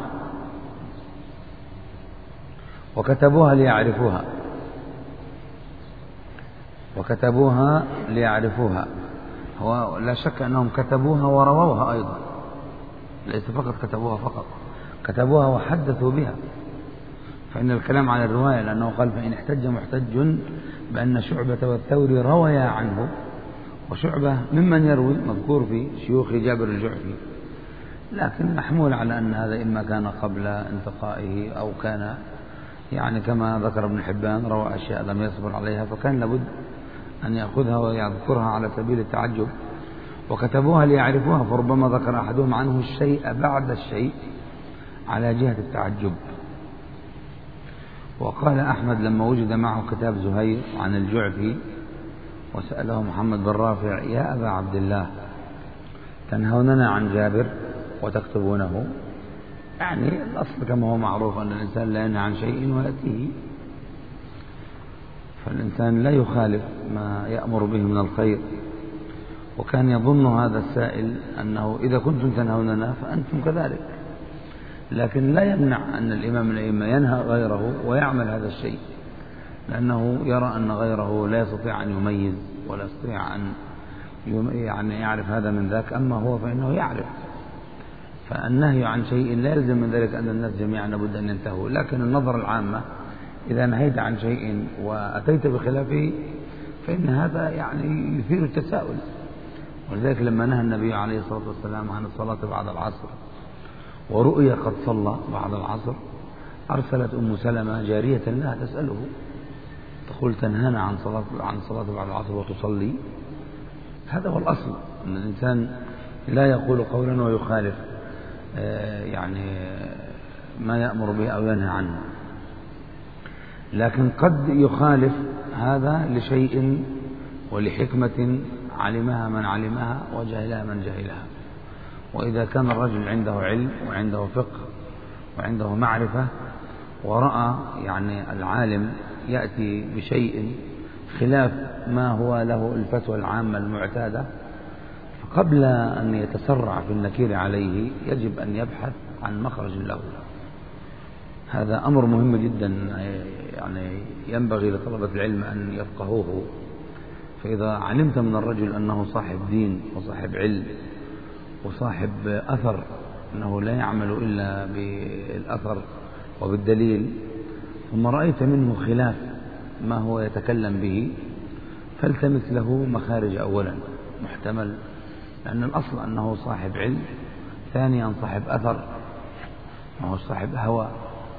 وكتبوها ليعرفوها وكتبوها ليعرفوها هو لا شك أنهم كتبوها ورووها أيضا، ليس فقط كتبوها فقط، كتبوها وحدثوا بها. فإن الكلام على الرواية، لأنه قال فإن احتج محتج بأن شعبة والثوري رويا عنه، وشعبة ممن يروي مذكور في شيوخ جابر الجعفي، لكن محمول على أن هذا إما كان قبل انتقائه أو كان يعني كما ذكر ابن حبان روى أشياء لم يصبر عليها، فكان لابد أن يأخذها ويذكرها على سبيل التعجب. وكتبوها ليعرفوها، فربما ذكر أحدهم عنه الشيء بعد الشيء على جهة التعجب. وقال أحمد لما وجد معه كتاب زهير عن الجعفي وسأله محمد بن رافع: يا أبا عبد الله، تنهوننا عن جابر وتكتبونه؟ يعني الأصل كما هو معروف أن الإنسان لا ينهى عن شيء ويأتيه، فالإنسان لا يخالف ما يأمر به من الخير. وكان يظن هذا السائل أنه إذا كنتم تنهوننا فأنتم كذلك، لكن لا يمنع أن الإمام من الأئمة ينهى غيره ويعمل هذا الشيء، لأنه يرى أن غيره لا يستطيع أن يميز ولا يستطيع أن يعني يعرف هذا من ذاك، أما هو فإنه يعرف. فالنهي عن شيء لا يلزم من ذلك أن الناس جميعا لابد أن ينتهوا، لكن النظرة العامة إذا نهيت عن شيء وأتيت بخلافه فإن هذا يعني يثير التساؤل. ولذلك لما نهى النبي عليه الصلاة والسلام عن الصلاة بعد العصر ورؤيا قد صلى بعد العصر، أرسلت أم سلمة جارية لها تسأله تقول: تنهانا عن صلاة عن صلاة بعد العصر وتصلي؟ هذا هو الأصل، أن الإنسان لا يقول قولا ويخالف يعني ما يأمر به أو ينهى عنه، لكن قد يخالف هذا لشيء ولحكمة علمها من علمها وجهلها من جهلها. وإذا كان الرجل عنده علم وعنده فقه وعنده معرفة ورأى يعني العالم يأتي بشيء خلاف ما هو له الفتوى العامة المعتادة، فقبل أن يتسرع في النكير عليه يجب أن يبحث عن مخرج له. هذا أمر مهم جدا، يعني ينبغي لطلبة العلم أن يفقهوه. فإذا علمت من الرجل أنه صاحب دين وصاحب علم وصاحب أثر، أنه لا يعمل إلا بالأثر وبالدليل، ثم رأيت منه خلاف ما هو يتكلم به، فالتمس له مخارج أولا محتمل، لأن الأصل أنه صاحب علم، ثانيا صاحب أثر، ما هو صاحب هوى،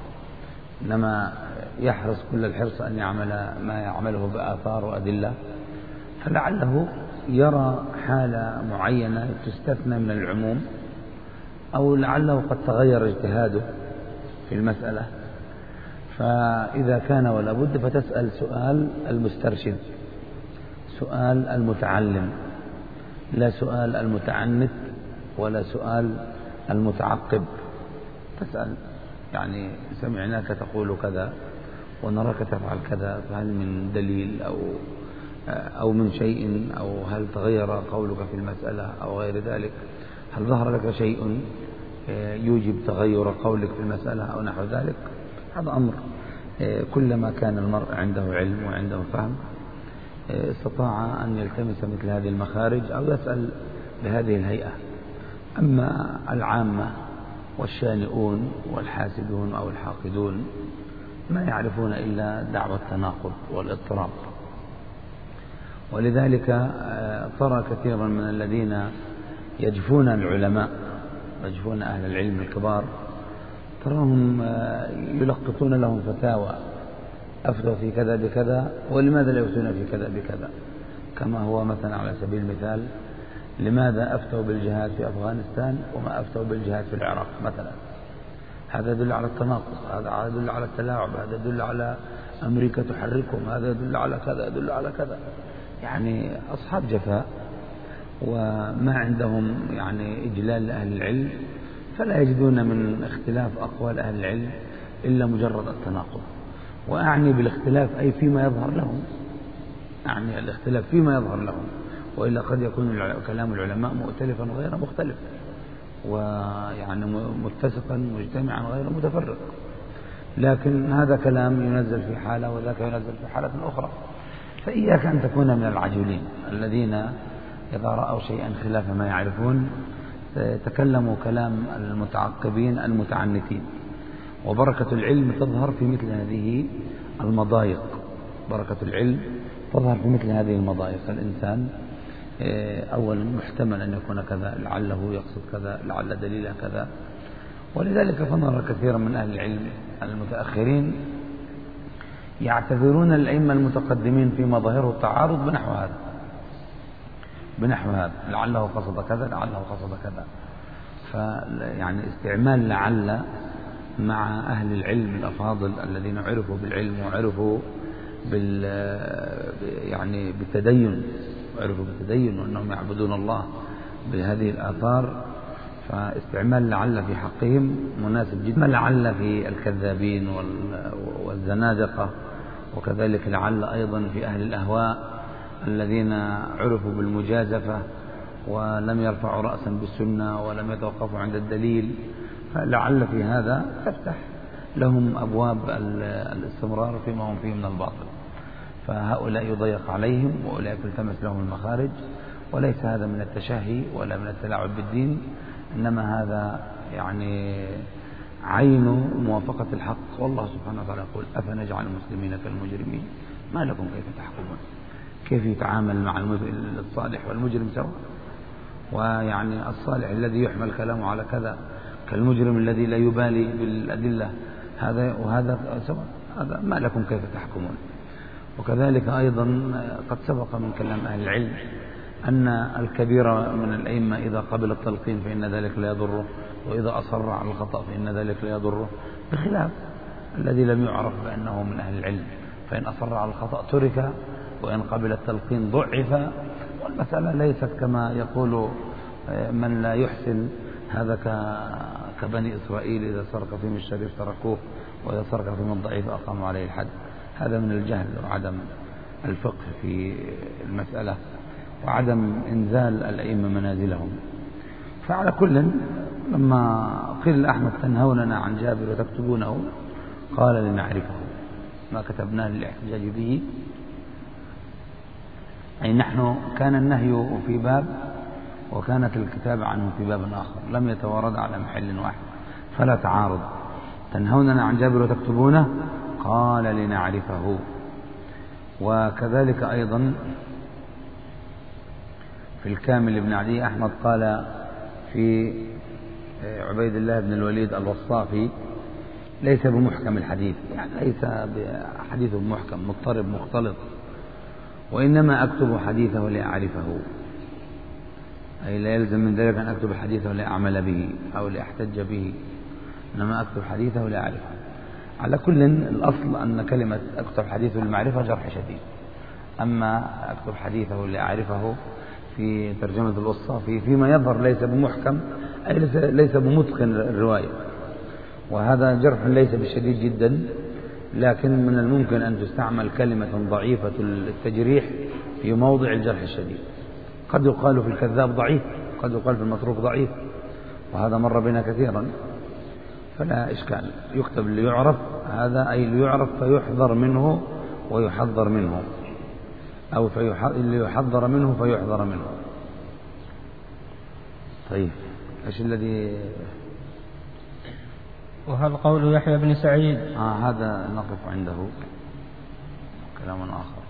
إنما يحرص كل الحرص أن يعمل ما يعمله بآثار وأدلة، فلعله يرى حالة معينة تستثنى من العموم، أو لعله قد تغير اجتهاده في المسألة. فإذا كان ولا بد فتسأل سؤال المسترشد، سؤال المتعلم، لا سؤال المتعنت ولا سؤال المتعقب. تسأل يعني: سمعناك تقول كذا ونراك تفعل كذا، فهل من دليل أو أو من شيء، أو هل تغير قولك في المسألة أو غير ذلك؟ هل ظهر لك شيء يوجب تغير قولك في المسألة أو نحو ذلك؟ هذا أمر كلما كان المرء عنده علم وعنده فهم استطاع أن يلتمس مثل هذه المخارج أو يسأل بهذه الهيئة. أما العامة والشانئون والحاسدون أو الحاقدون ما يعرفون إلا دعوى التناقض والاضطراب. ولذلك ترى كثيرا من الذين يجفون العلماء، يجفون أهل العلم الكبار، تراهم يلقطون لهم فتاوى: أفتوا في كذا بكذا، ولماذا لا يفتون في كذا بكذا؟ كما هو مثلا على سبيل المثال: لماذا أفتوا بالجهاد في أفغانستان وما أفتوا بالجهاد في العراق مثلا؟ هذا يدل على التناقض، هذا يدل على التلاعب، هذا يدل على أمريكا تحركهم، هذا يدل على كذا، يدل على كذا. يعني أصحاب جفاء وما عندهم يعني إجلال لأهل العلم، فلا يجدون من اختلاف أقوال أهل العلم إلا مجرد التناقض. وأعني بالاختلاف أي فيما يظهر لهم، أعني الاختلاف فيما يظهر لهم، وإلا قد يكون كلام العلماء مؤتلفا غير مختلف، ويعني متسقا مجتمعا غير متفرق، لكن هذا كلام ينزل في حالة وذاك ينزل في حالة أخرى. فإياك أن تكون من العجولين الذين إذا رأوا شيئا خلاف ما يعرفون تكلموا كلام المتعقبين المتعنتين. وبركة العلم تظهر في مثل هذه المضايق، بركة العلم تظهر في مثل هذه المضايق. الإنسان أولا محتمل أن يكون كذا، لعله يقصد كذا، لعل دليله كذا. ولذلك فنرى كثيرا من أهل العلم المتأخرين يعتذرون الأئمة المتقدمين في مظاهره التعارض بنحو هذا، بنحو هذا، لعله قصد كذا لعله قصد كذا. فيعني استعمال لعل مع أهل العلم الأفاضل الذين عرفوا بالعلم وعرفوا بال يعني بالتدين، عرفوا بالتدين وأنهم يعبدون الله بهذه الآثار، فاستعمال لعل في حقهم مناسب جدا. لعل في الكذابين والزنادقة، وكذلك لعل أيضا في أهل الأهواء الذين عرفوا بالمجازفة ولم يرفعوا رأسا بالسنة ولم يتوقفوا عند الدليل، فلعل في هذا تفتح لهم أبواب الاستمرار فيما هم فيه من الباطل، فهؤلاء يضيق عليهم وأولئك يلتمس لهم المخارج. وليس هذا من التشهي ولا من التلاعب بالدين، إنما هذا يعني عين موافقة الحق. والله سبحانه وتعالى يقول: أفنجعل المسلمين كالمجرمين ما لكم كيف تحكمون. كيف يتعامل مع الصالح والمجرم سواء؟ ويعني الصالح الذي يحمل كلامه على كذا كالمجرم الذي لا يبالي بالأدلة، هذا وهذا سواء. هذا ما لكم كيف تحكمون. وكذلك أيضا قد سبق من كلام أهل العلم أن الكبير من الأئمة إذا قبل التلقين فإن ذلك لا يضره، وإذا أصر على الخطأ فإن ذلك لا يضره، بخلاف الذي لم يعرف بأنه من أهل العلم، فإن أصر على الخطأ ترك، وإن قبل التلقين ضعف. والمسألة ليست كما يقول من لا يحسن، هذا كبني إسرائيل إذا سرق فيهم الشريف تركوه، وإذا سرق فيهم الضعيف أقاموا عليه الحد. هذا من الجهل وعدم الفقه في المسألة وعدم إنزال الأئمة منازلهم. فعلى كل، لما قيل لأحمد: تنهوننا عن جابر وتكتبونه، قال: لنعرفه ما كتبناه للاحتجاج به. أي نحن كان النهي في باب وكانت الكتابة عنه في باب آخر، لم يتوارد على محل واحد، فلا تعارض. تنهوننا عن جابر وتكتبونه، قال: لنعرفه. وكذلك أيضا في الكامل بن عدي أحمد قال في عبيد الله بن الوليد الوصافي: ليس بمحكم الحديث، يعني ليس بحديث محكم مضطرب مختلط، وإنما أكتب حديثه لأعرفه. أي لا يلزم من ذلك أن أكتب حديثه لأعمل به أو لأحتج به، إنما أكتب حديثه لأعرفه. على كل، الأصل أن كلمة أكتب حديثه للمعرفة جرح شديد، أما أكتب حديثه لأعرفه في ترجمة الوصافي فيما يظهر ليس بمحكم، أي ليس بمتقن الرواية، وهذا جرح ليس بشديد جدا، لكن من الممكن أن تستعمل كلمة ضعيفة التجريح في موضع الجرح الشديد. قد يقال في الكذاب ضعيف، قد يقال في المتروك ضعيف، وهذا مر بنا كثيرا، فلا إشكال. يكتب ليعرف، هذا أي ليعرف فيحذر منه ويحذر منه، أو ليحذر منه فيحذر منه. طيب، إيش الذي وهل قول يحيى بن سعيد؟ آه هذا نقف عنده، كلام آخر.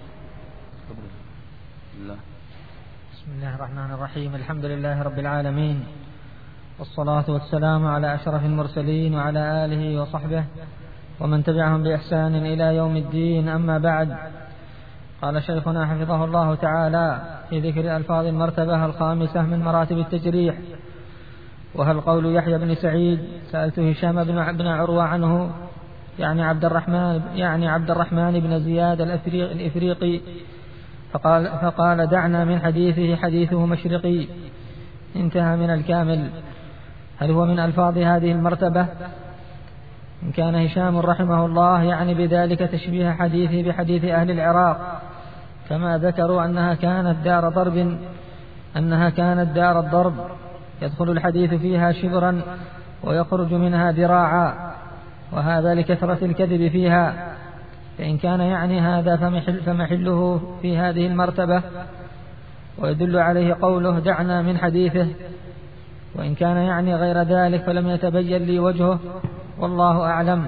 الله. بسم الله الرحمن الرحيم. الحمد لله رب العالمين، والصلاة والسلام على أشرف المرسلين وعلى آله وصحبه ومن تبعهم بإحسان إلى يوم الدين. أما بعد، قال شيخنا حفظه الله تعالى في ذكر ألفاظ المرتبة الخامسة من مراتب التجريح: وهل قول يحيى بن سعيد: سألت هشام بن عروة عنه، يعني عبد الرحمن يعني عبد الرحمن بن زياد الإفريقي، فقال, فقال: دعنا من حديثه، حديثه مشرقي. انتهى من الكامل. هل هو من ألفاظ هذه المرتبة؟ إن كان هشام رحمه الله يعني بذلك تشبيه حديثه بحديث أهل العراق، كما ذكروا أنها كانت دار ضرب أنها كانت دار الضرب، يدخل الحديث فيها شبرا ويخرج منها ذراعا، وهذا لكثرة الكذب فيها. فإن كان يعني هذا فمحل فمحله في هذه المرتبة، ويدل عليه قوله: دعنا من حديثه. وإن كان يعني غير ذلك فلم يتبين لي وجهه، والله أعلم.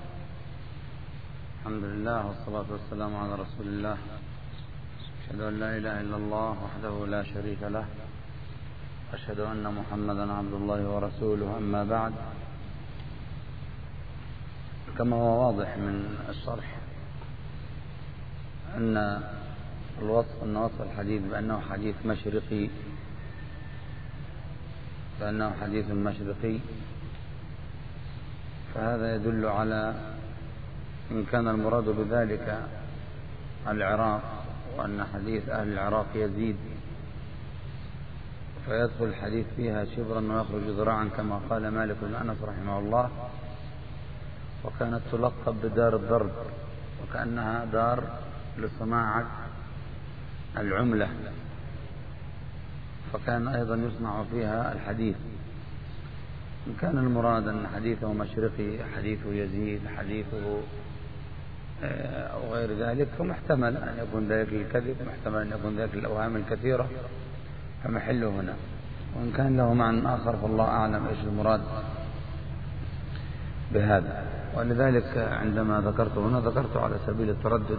الحمد لله والصلاة والسلام على رسول الله. أشهد أن لا إله إلا الله وحده لا شريك له، أشهد أن محمدا عبد الله ورسوله. أما بعد، كما هو واضح من الشرح أن الوصف أن وصف الحديث بأنه حديث مشرقي بأنه حديث مشرقي فهذا يدل على إن كان المراد بذلك العراق، وأن حديث أهل العراق يزيد فيدخل الحديث فيها شبرا ويخرج ذراعا كما قال مالك بن أنس رحمه الله، وكانت تلقب بدار الضرب وكأنها دار لصناعة العملة، فكان أيضا يصنع فيها الحديث. إن كان المراد أن حديثه مشرقي، حديثه يزيد، حديثه أو غير ذلك، فمحتمل أن يكون ذلك الكذب، محتمل أن يكون ذلك الأوهام الكثيرة، فمحله هنا. وإن كان له معنى آخر فالله أعلم إيش المراد بهذا. ولذلك عندما ذكرت هنا ذكرت على سبيل التردد،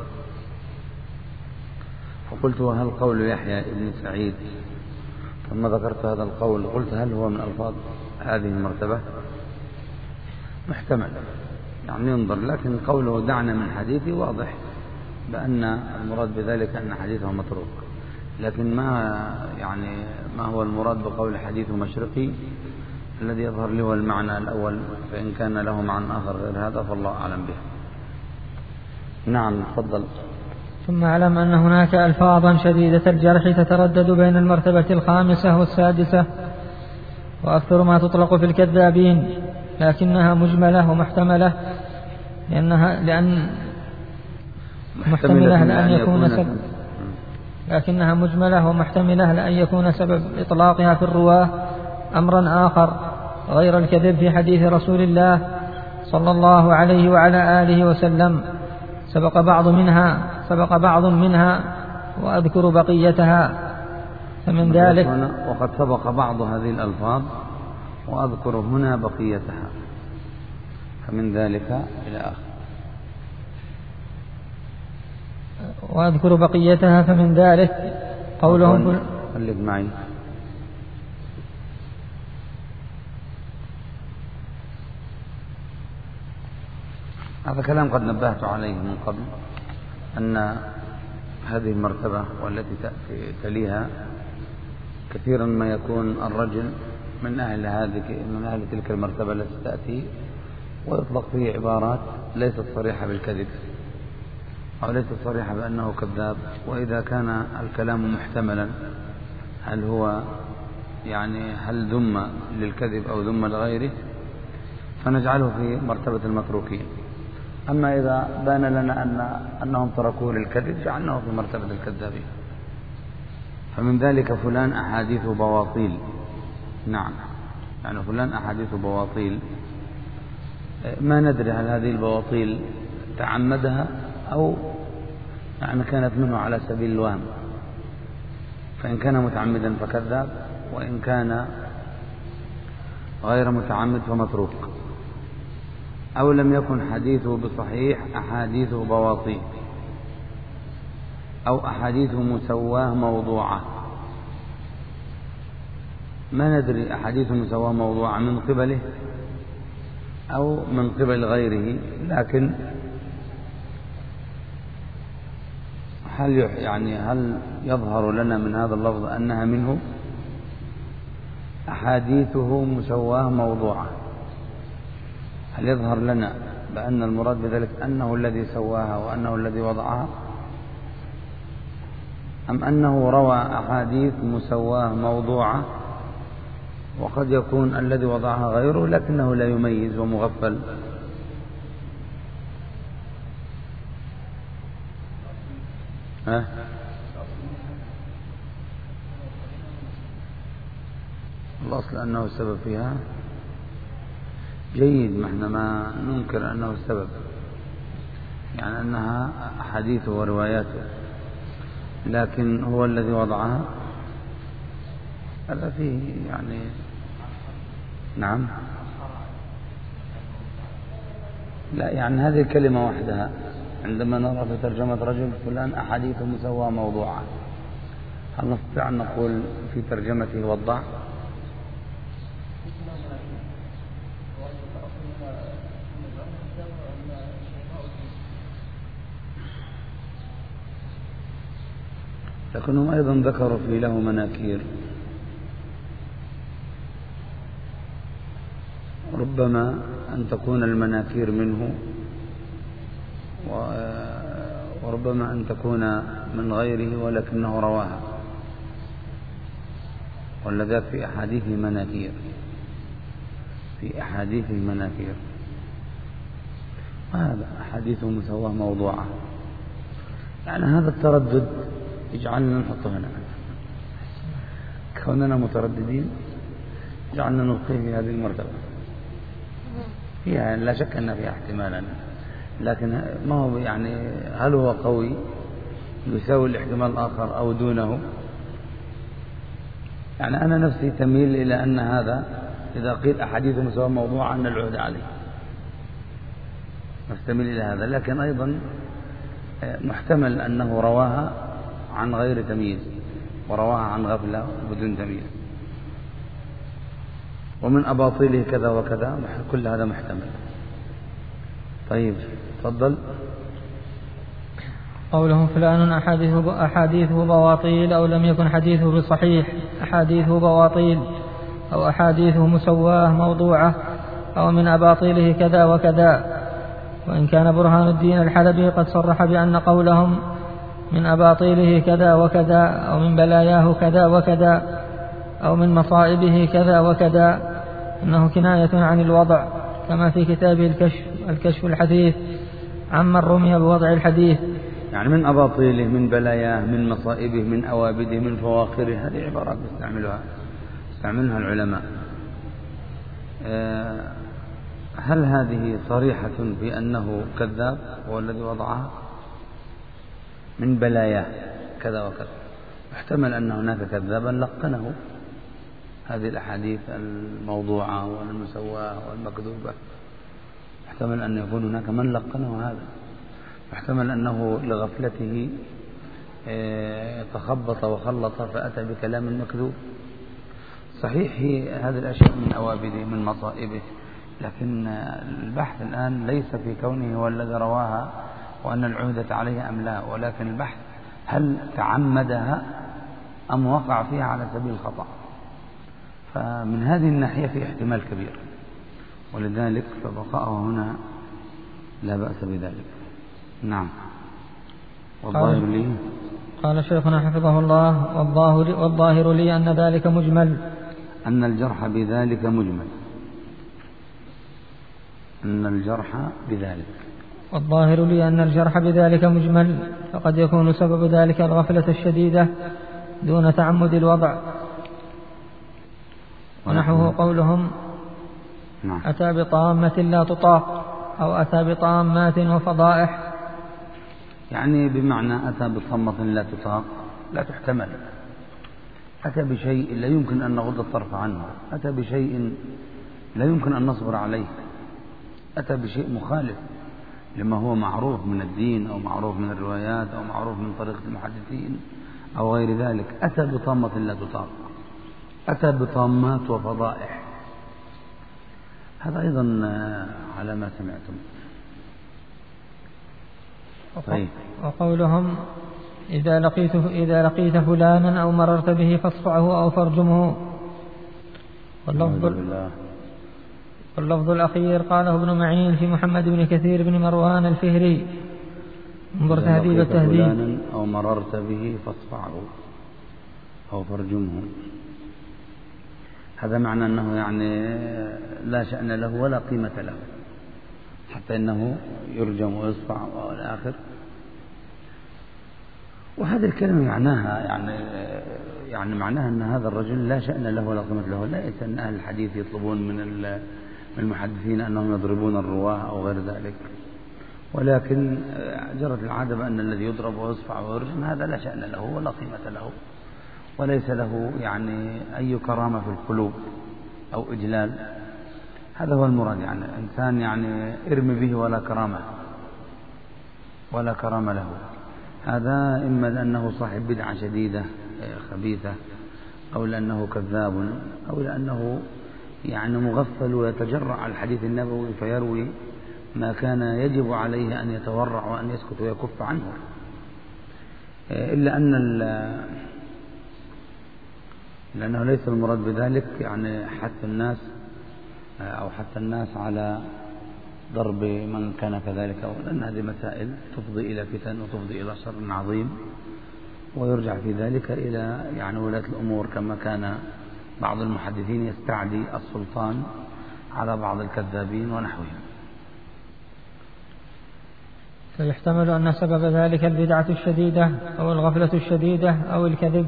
فقلت وهل قول يحيى بن سعيد، ثم ذكرت هذا القول قلت هل هو من ألفاظ هذه المرتبة؟ محتمل يعني ينظر، لكن قوله دعنا من حديثي واضح بأن المراد بذلك أن حديثه متروك، لكن ما يعني ما هو المراد بقول حديثه مشرقي؟ الذي يظهر لي هو المعنى الأول، فإن كان له معنى آخر غير هذا فالله أعلم به. نعم تفضل. ثم اعلم أن هناك ألفاظا شديدة الجرح تتردد بين المرتبة الخامسة والسادسة، وأكثر ما تطلق في الكذابين، لكنها مجملة ومحتملة لأنها لأن محتملة لأن يكون سبب لكنها مجملة ومحتملة لأن يكون سبب إطلاقها في الرواة أمرا آخر غير الكذب في حديث رسول الله صلى الله عليه وعلى آله وسلم. سبق بعض منها سبق بعض منها وأذكر بقيتها فمن ذلك وقد سبق بعض هذه الألفاظ وأذكر هنا بقيتها فمن ذلك إلى آخر. وأذكر بقيتها فمن ذلك قولهم خليك معي. هذا كلام قد نبهت عليه من قبل، أن هذه المرتبة والتي تأتي تليها كثيرا ما يكون الرجل من أهل هذه من أهل تلك المرتبة التي تأتي ويطلق فيه عبارات ليست صريحة بالكذب أو ليست صريحة بأنه كذاب. وإذا كان الكلام محتملا هل هو يعني هل ذم للكذب أو ذم لغيره فنجعله في مرتبة المتروكين. أما إذا بان لنا أن أنهم تركوه للكذب جعلناه في مرتبة الكذابين. فمن ذلك فلان أحاديث بواطيل. نعم يعني فلان أحاديث بواطيل، ما ندري هل هذه البواطيل تعمدها أو يعني كانت منه على سبيل الوهم، فإن كان متعمدا فكذاب، وإن كان غير متعمد فمتروك. أو لم يكن حديثه بصحيح أحاديثه بواطيل، أو أحاديثه مسواه موضوعة. ما ندري أحاديثه مسواه موضوعة من قبله أو من قبل غيره، لكن هل يعني هل يظهر لنا من هذا اللفظ أنها منه؟ أحاديثه مسواه موضوعة، هل يظهر لنا بأن المراد بذلك أنه الذي سواها وأنه الذي وضعها، أم أنه روى أحاديث مسواه موضوعة وقد يكون الذي وضعها غيره لكنه لا يميز ومغفل؟ ها؟ الأصل أنه السبب فيها جيد، ما احنا ما ننكر أنه السبب، يعني أنها أحاديثه ورواياته، لكن هو الذي وضعها هذا فيه يعني. نعم لا يعني هذه الكلمة وحدها عندما نرى في ترجمة رجل فلان أحاديثه مسوى موضوعة، هل نستطيع أن نقول في ترجمته وضع؟ لكنهم أيضا ذكروا في له مناكير، ربما أن تكون المناكير منه وربما أن تكون من غيره ولكنه رواها، ولذلك في أحاديثه مناكير، في أحاديثه مناكير، وهذا أحاديثه مسواه موضوعة. يعني هذا التردد يجعلنا نحطه هنا، كوننا مترددين جعلنا نلقيه في هذه المرتبة، فيها لا شك أن فيها احتمالا، لكن ما هو يعني هل هو قوي يساوي الاحتمال الآخر أو دونه؟ يعني أنا نفسي تميل إلى أن هذا إذا قيل أحاديث مسواه موضوعة أن العهد عليه، نستميل إلى هذا، لكن أيضا محتمل أنه رواها عن غير تمييز ورواها عن غفلة بدون تمييز، ومن أباطيله كذا وكذا، كل هذا محتمل. طيب تفضل. قولهم فلان أحاديثه, أحاديثه بواطيل أو لم يكن حديثه بصحيح، أحاديثه بواطيل أو أحاديثه مسواه موضوعة أو من أباطيله كذا وكذا. وإن كان برهان الدين الحلبي قد صرح بأن قولهم من أباطيله كذا وكذا أو من بلاياه كذا وكذا أو من مصائبه كذا وكذا إنه كناية عن الوضع، كما في كتابه الكشف الكشف الحديث عمن رمي بوضع الحديث. يعني من أباطيله، من بلاياه، من مصائبه، من أوابده، من فواخره، هذه عبارات يستعملها يستعملها العلماء. هل هذه صريحة في أنه كذاب هو الذي وضعها؟ من بلاياه كذا وكذا، يحتمل أن هناك كذابا لقنه هذه الأحاديث الموضوعة والمسواة والمكذوبة، يحتمل أن يكون هناك من لقنه هذا، يحتمل أنه لغفلته تخبط وخلط فأتى بكلام مكذوب. صحيح هي هذه الأشياء من أوابده من مصائبه، لكن البحث الآن ليس في كونه هو الذي رواها وأن العهدة عليه أم لا، ولكن البحث هل تعمدها أم وقع فيها على سبيل الخطأ. فمن هذه الناحية في احتمال كبير، ولذلك فبقاءه هنا لا بأس بذلك. نعم. والظاهر لي قال شيخنا حفظه الله والظاهر, والظاهر لي أن ذلك مجمل، أن الجرح بذلك مجمل، أن الجرح بذلك والظاهر لي أن الجرح بذلك مجمل، فقد يكون سبب ذلك الغفلة الشديدة دون تعمد الوضع. ونحوه قولهم نعم. أتى بطامة لا تطاق أو أتى بطامات وفضائح، يعني بمعنى أتى بطامة لا تطاق لا تحتمل، أتى بشيء لا يمكن أن نغض الطرف عنه، أتى بشيء لا يمكن أن نصبر عليه، أتى بشيء مخالف لما هو معروف من الدين أو معروف من الروايات أو معروف من طريقة المحدثين أو غير ذلك. أتى بطامة لا تطاق، أتى بطامات وفضائح، هذا أيضا على ما سمعتم. طيب. وقولهم إذا لقيت, إذا لقيت فلانا أو مررت به فاصفعه أو فارجمه. واللفظ, واللفظ الأخير قاله ابن معين في محمد بن كثير بن مروان الفهري انظر تهذيب التهذيب. أو مررت به فاصفعه أو فارجمه، هذا معنى أنه يعني لا شأن له ولا قيمة له، حتى أنه يرجم ويصفع وإلى آخر. وهذه الكلمة معناها يعني يعني معناها أن هذا الرجل لا شأن له ولا قيمة له. ليس أن أهل الحديث يطلبون من المحدثين أنهم يضربون الرواه أو غير ذلك، ولكن جرت العادة بأن الذي يضرب ويصفع ويرجم هذا لا شأن له ولا قيمة له، وليس له يعني أي كرامة في القلوب أو إجلال. هذا هو المراد، يعني إنسان يعني ارمي به ولا كرامة ولا كرامة له. هذا إما لأنه صاحب بدعة شديدة خبيثة، أو لأنه كذاب، أو لأنه يعني مغفل ويتجرع على الحديث النبوي فيروي ما كان يجب عليه أن يتورع وأن يسكت ويكف عنه. إلا أن لأنه ليس المراد بذلك يعني حث الناس أو حث الناس على ضرب من كان كذلك، أو لأن هذه مسائل تفضي إلى فتن وتفضي إلى شر عظيم، ويرجع في ذلك إلى يعني ولاة الأمور، كما كان بعض المحدثين يستعدي السلطان على بعض الكذابين ونحوهم. فيحتمل أن سبب ذلك البدعة الشديدة أو الغفلة الشديدة أو الكذب.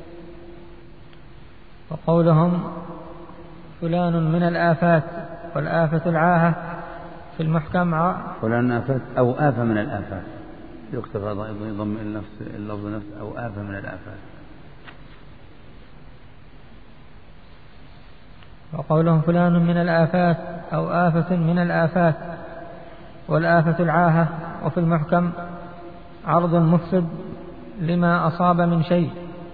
وقولهم فلان من الآفات، والآفة العاهة في المحكم فلان آفات أو آفة من الآفات، يكتب هذا أيضا يضم اللفظ نفس أو آفة من الآفات. وقولهم فلان من الآفات أو آفة من الآفات، والآفة العاهة وفي المحكم عرض مفسد لما أصاب من شيء،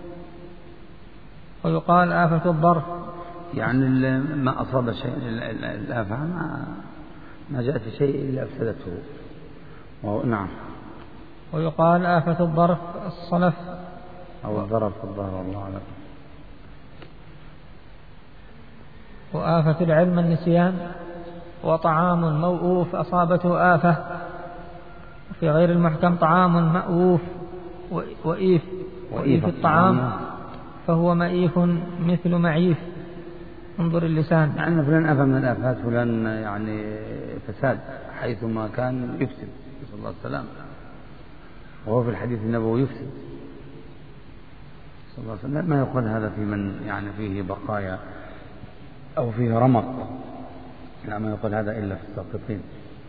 ويقال آفة الضرف، يعني ما أصاب شيء، الآفة ما ما جاءت شيء إلا أفسدته. نعم. ويقال آفة الضرف الصلف أو الضرف الظهر، الله أعلم. وآفة العلم النسيان، وطعام موؤوف أصابته آفة. في غير المحكم طعام مأووف وإيف، وإيف الطعام فهو مئيف مثل معيف. انظر اللسان، يعني فلان آفة من الآفات، فلان يعني فساد حيثما كان يفسد، صلى الله عليه وسلم، وهو في الحديث النبوي يفسد صلى الله عليه وسلم. ما يقول هذا في من يعني فيه بقايا أو فيه رمق، لا، ما يقول هذا إلا في الساقطين.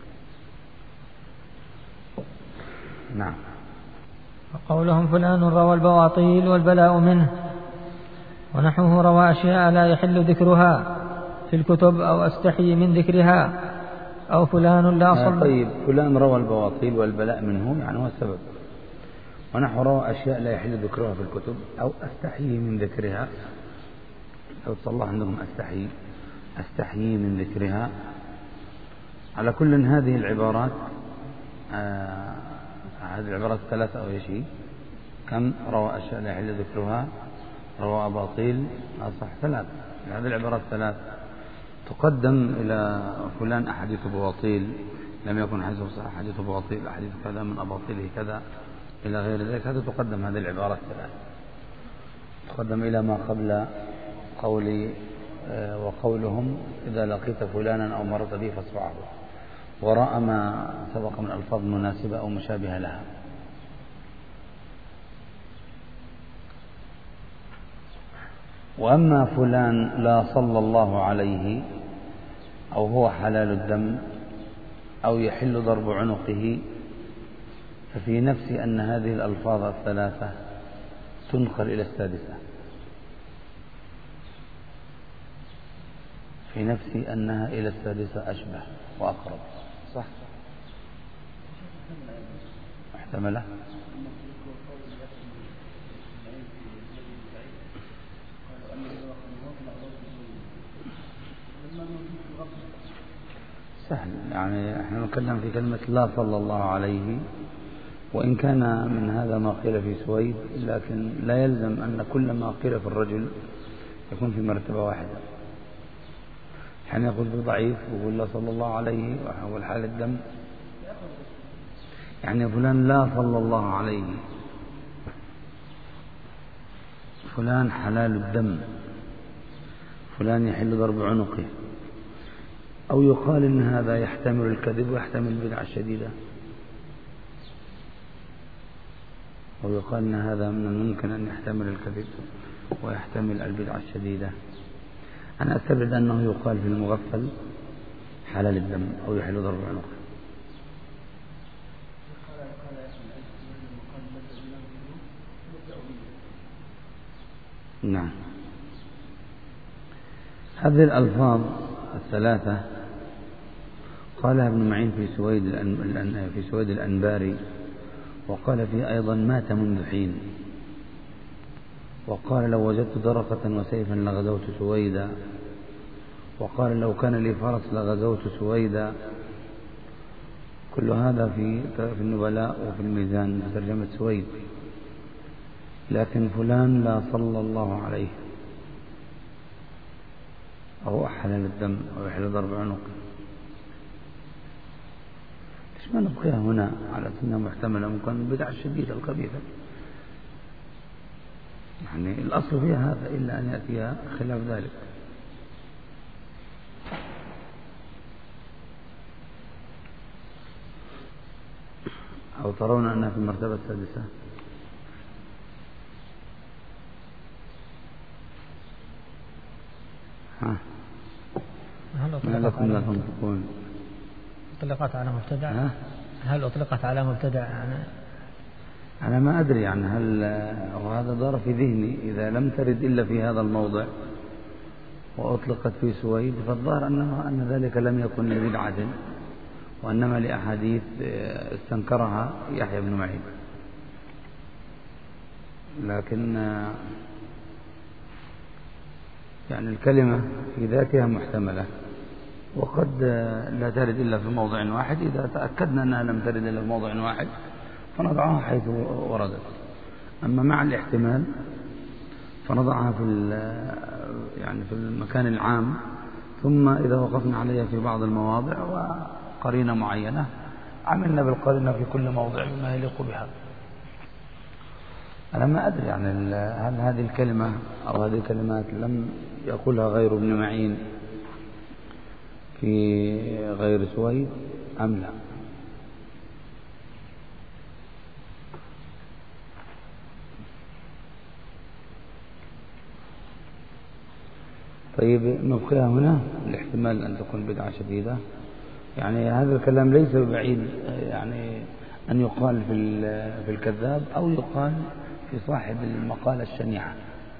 نعم. وقولهم فلان روى البواطيل والبلاء منه ونحوه روى أشياء لا يحل ذكرها في الكتب أو أستحي من ذكرها، أو فلان لا صل. طيب، فلان روى البواطيل والبلاء منه يعني هو السبب، ونحو روى أشياء لا يحل ذكرها في الكتب أو أستحي من ذكرها. لو صلى عندهم أستحي أستحي من ذكرها. على كل هذه العبارات آه هذه العبارات الثلاثة أو شيء كم روى أشياء لا يحل ذكرها، روى أباطيل، أصح ثلاث. هذه العبارات الثلاث تقدم إلى فلان أحاديث بواطيل لم يكن حديثه صحيح، أحاديث بواطيل، أحاديث كذا من أباطيله كذا إلى غير ذلك. هذا تقدم هذه العبارات الثلاث، تقدم إلى ما قبل قولي آه وقولهم إذا لقيت فلانا أو مرت به فاصفعه، وراء ما سبق من ألفاظ مناسبة أو مشابهة لها. وأما فلان لا صلى الله عليه أو هو حلال الدم أو يحل ضرب عنقه، ففي نفسي أن هذه الألفاظ الثلاثة تنقل إلى السادسة، في نفسي أنها إلى السادسة أشبه وأقرب. صح؟ محتملة. سهل، يعني احنا نتكلم في كلمة لا صلى الله عليه، وإن كان من هذا ما قيل في سويد، لكن لا يلزم أن كل ما قيل في الرجل يكون في مرتبة واحدة. حين يقول في ضعيف ويقول لا صلى الله عليه وهو حال الدم، يعني فلان لا صلى الله عليه، فلان حلال الدم، فلان يحل ضرب عنقه. أو يقال إن هذا يحتمل الكذب ويحتمل البدعة الشديدة، أو يقال إن هذا من الممكن أن يحتمل الكذب ويحتمل البدعة الشديدة. أنا أستبعد أنه يقال في المغفل حلال الدم أو يحل ضرب عنقه. نعم. هذه الألفاظ الثلاثة قالها ابن معين في سويد في سويد الأنباري، وقال فيه أيضا مات منذ حين، وقال لو وجدت درقة وسيفا لغزوت سويدا، وقال لو كان لي فرس لغزوت سويدا. كل هذا في في النبلاء وفي الميزان في ترجمة سويد. لكن فلان لا صلى الله عليه أو أحل الدم أو يحل ضرب عنق، ليش ما نبقيها هنا على أنها محتملة ممكن البدع الشديدة الخبيثة؟ يعني الأصل فيها هذا إلا أن يأتي خلاف ذلك. أو ترون أنها في المرتبة السادسة؟ ها ما لكم لا تنطقون؟ أطلقت على مبتدع؟ هل أطلقت على مبتدع؟ أنا أنا ما أدري يعني هل وهذا دار في ذهني إذا لم ترد إلا في هذا الموضع وأطلقت في سويد فالظاهر أن ذلك لم يكن لبدعة وإنما لأحاديث استنكرها يحيى بن معين. لكن يعني الكلمة في ذاتها محتملة وقد لا ترد إلا في موضع واحد. إذا تأكدنا أنها لم ترد إلا في موضع واحد فنضعها حيث وردت. أما مع الاحتمال فنضعها في يعني في المكان العام، ثم إذا وقفنا عليها في بعض المواضع وقرينة معينة عملنا بالقرينة في كل موضع بما يليق بها. أنا ما أدري يعني هل هذه الكلمة أو هذه الكلمات لم يقولها غير ابن معين في غير سويد أم لا؟ طيب نبقيها هنا الاحتمال أن تكون بدعة شديدة. يعني هذا الكلام ليس بعيد يعني أن يقال في في الكذاب أو يقال في صاحب المقالة الشنيعة.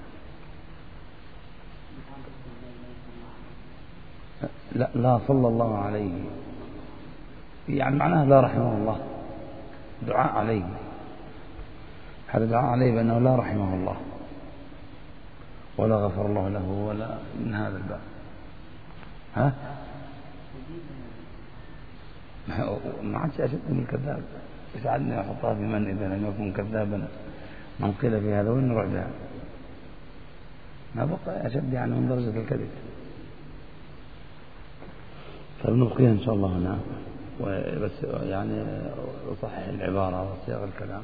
لا لا صلى الله عليه يعني معناه لا رحمه الله، دعاء عليه، هذا دعاء عليه بأنه لا رحمه الله ولا غفر الله له ولا من هذا الباب. ها ما عادش أشد من الكذاب، يساعدني أحطها في من إذا لم يكن كذابا من قيل في هذا وين نروح بها؟ ما بقى أشد يعني من درجة الكذب. فبنبقيها إن شاء الله هنا بس يعني أصحح العبارة وصيغ الكلام.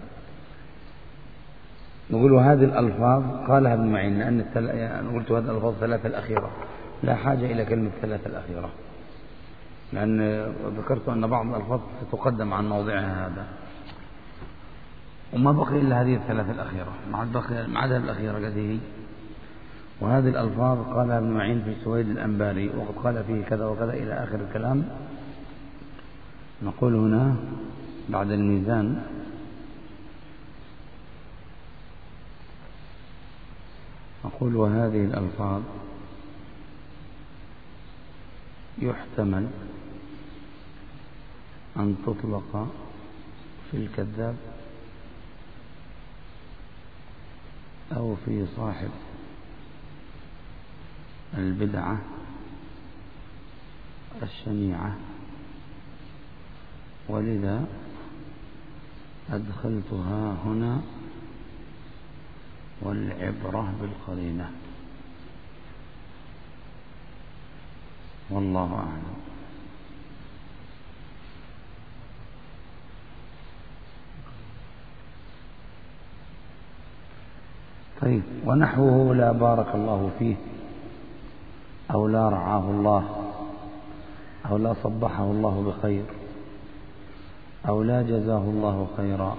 نقول هذه الألفاظ قالها ابن معين لأن التل... يعني قلت هذه الألفاظ الثلاثة الأخيرة لا حاجة إلى كلمة الثلاثة الأخيرة، لأن ذكرت أن بعض الألفاظ تقدم عن موضعها هذا وما بقي إلا هذه الثلاثة الأخيرة ما عدا الأخيرة قد هي. وهذه الألفاظ قالها ابن معين في سويد الأنباري وقد قال فيه كذا وكذا إلى آخر الكلام. نقول هنا بعد الميزان نقول وهذه الألفاظ يحتمل أن تطلق في الكذاب أو في صاحب البدعة الشنيعة، ولذا أدخلتها هنا والعبرة بالقرينة والله أعلم. طيب ونحوه لا بارك الله فيه أو لا رعاه الله أو لا صبحه الله بخير أو لا جزاه الله خيرا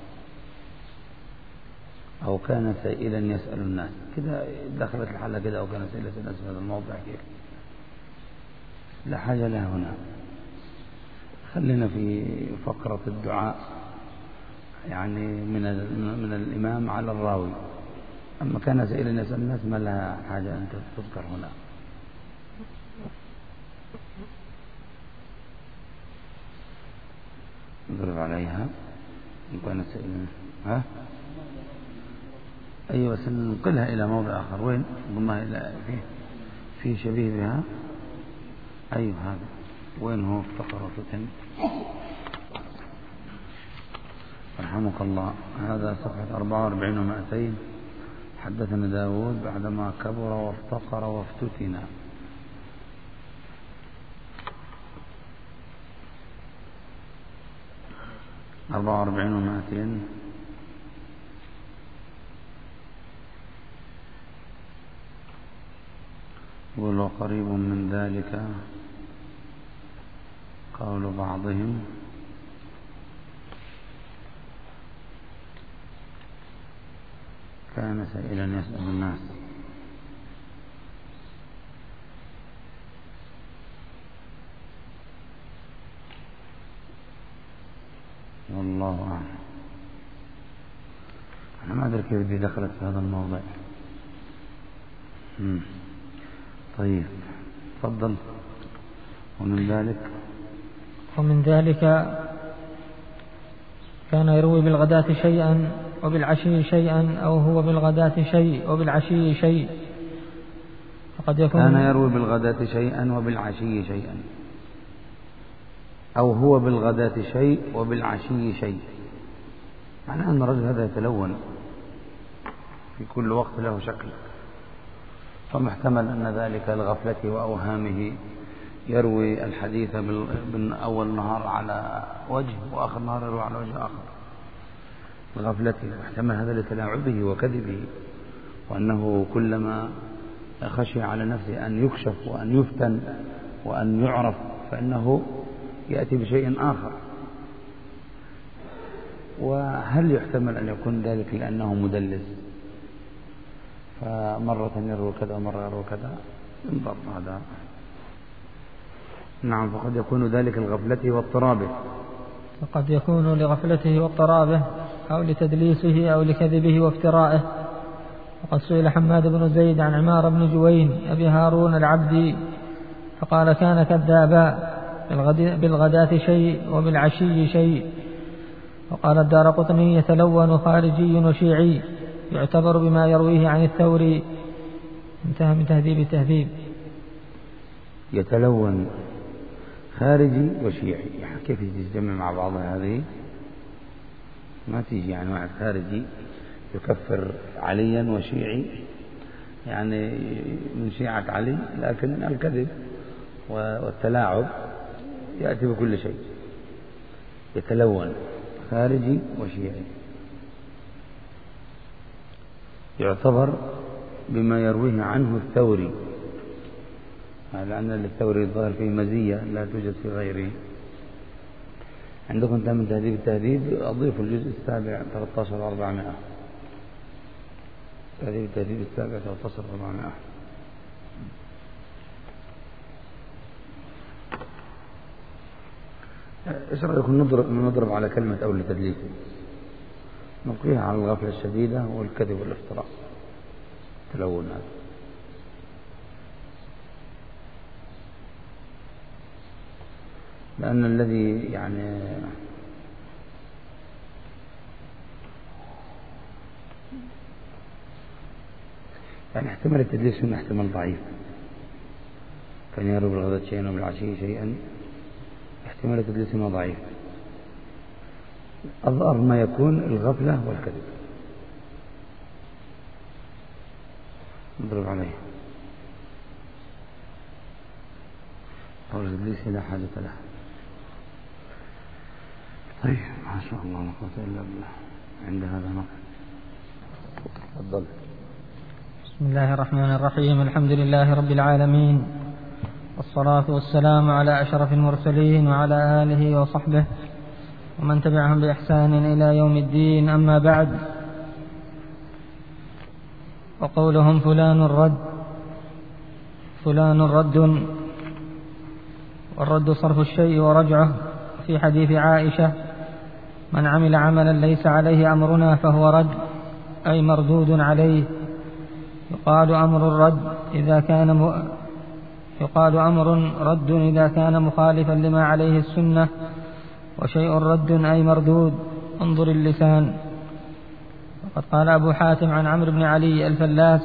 أو كان سائلا يسأل الناس كده دخلت الحالة كده أو كان سائلا يسأل الناس في هذا الموضع كيف لا حاجة لها هنا. خلينا في فقرة الدعاء يعني من من الإمام على الراوي. أما كان سائلا يسأل الناس ما لها حاجة أن تذكر هنا. نضرب عليها إن كان سائلا ها أيوة بس ننقلها إلى موضع آخر. وين نضمها إلى فيه في شبيه بها. أيوة هذا وين هو فقرة رحمك الله. هذا صفحة أربعة وأربعين ومائتين. حدثنا داود بعدما كبر وافتقر وافتتنا. أربعة وأربعين ومائتين. يقول وقريب من ذلك قول بعضهم كان سائلا يسأل الناس. والله أعلم. أنا ما أدري كيف دي دخلت في هذا الموضوع. مم. طيب تفضل. ومن ذلك ومن ذلك كان يروي بالغداة شيئا وبالعشي شيئا أو هو بالغداة شيء وبالعشي شيء. فقد يكون كان يروي بالغداة شيئا وبالعشي شيئا أو هو بالغداة شيء وبالعشي شيء. معناه أن الرجل هذا يتلون في كل وقت له شكل، فمحتمل أن ذلك لغفلته وأوهامه يروي الحديث من أول نهار على وجه وآخر نهار يروي على وجه آخر لغفلته. محتمل هذا لتلاعبه وكذبه، وأنه كلما خشي على نفسه أن يكشف وأن يفتن وأن يعرف فإنه يأتي بشيء آخر. وهل يحتمل أن يكون ذلك لأنه مدلس فمرة يروي كذا ومرة يروي كذا؟ انظر هذا. نعم. فقد يكون ذلك لغفلته واضطرابه. فقد يكون لغفلته واضطرابه أو لتدليسه أو لكذبه وافترائه. وقد سئل حماد بن زيد عن عمار بن جوين أبي هارون العبدي فقال كان كذابا بالغداة شيء وبالعشي شيء. وقال الدارقطني يتلون خارجي وشيعي يعتبر بما يرويه عن الثوري. انتهى من تهذيب التهذيب. يتلون خارجي وشيعي، يعني كيف تجمع مع بعضها هذه؟ ما تيجي. يعني واحد خارجي يكفر عليا وشيعي، يعني من شيعة علي، لكن الكذب والتلاعب يأتي بكل شيء. يتلون خارجي وشيعي يعتبر بما يرويه عنه الثوري، لأن الثوري الظاهر فيه مزية لا توجد في غيره. عندكم انتهى من تهذيب التهذيب. أضيفوا الجزء السابع ثلاثة عشر وأربعمائة. تهذيب التهذيب السابع ثلاثة عشر وأربعمائة. إيش رأيكم نضرب, نضرب على كلمة أو لتدليسه، نلقيها على الغفلة الشديدة والكذب والافتراء تلون هذا. لأن الذي يعني يعني احتمال التدليس هنا احتمال ضعيف. كان يروي بالغداة شيئا وبالعشي شيئا، احتمال التدليس هنا ضعيف. أظهر ما يكون الغفلة والكذب. نضرب عليه. أو التدليس لا حاجة له. طيب ما شاء الله لا قوة إلا بالله. عند هذا نقل. تفضل. بسم الله الرحمن الرحيم. الحمد لله رب العالمين، والصلاة والسلام على أشرف المرسلين وعلى آله وصحبه ومن تبعهم بإحسان إلى يوم الدين. أما بعد، وقولهم فلان رد فلان رد، والرد صرف الشيء ورجعه. في حديث عائشة من عمل عملا ليس عليه أمرنا فهو رد، أي مردود عليه. يقال أمر الرد إذا كان م... يقال أمر رد إذا كان مخالفا لما عليه السنة، وشيء رد أي مردود. انظر اللسان. وقد قال أبو حاتم عن عمرو بن علي الفلاس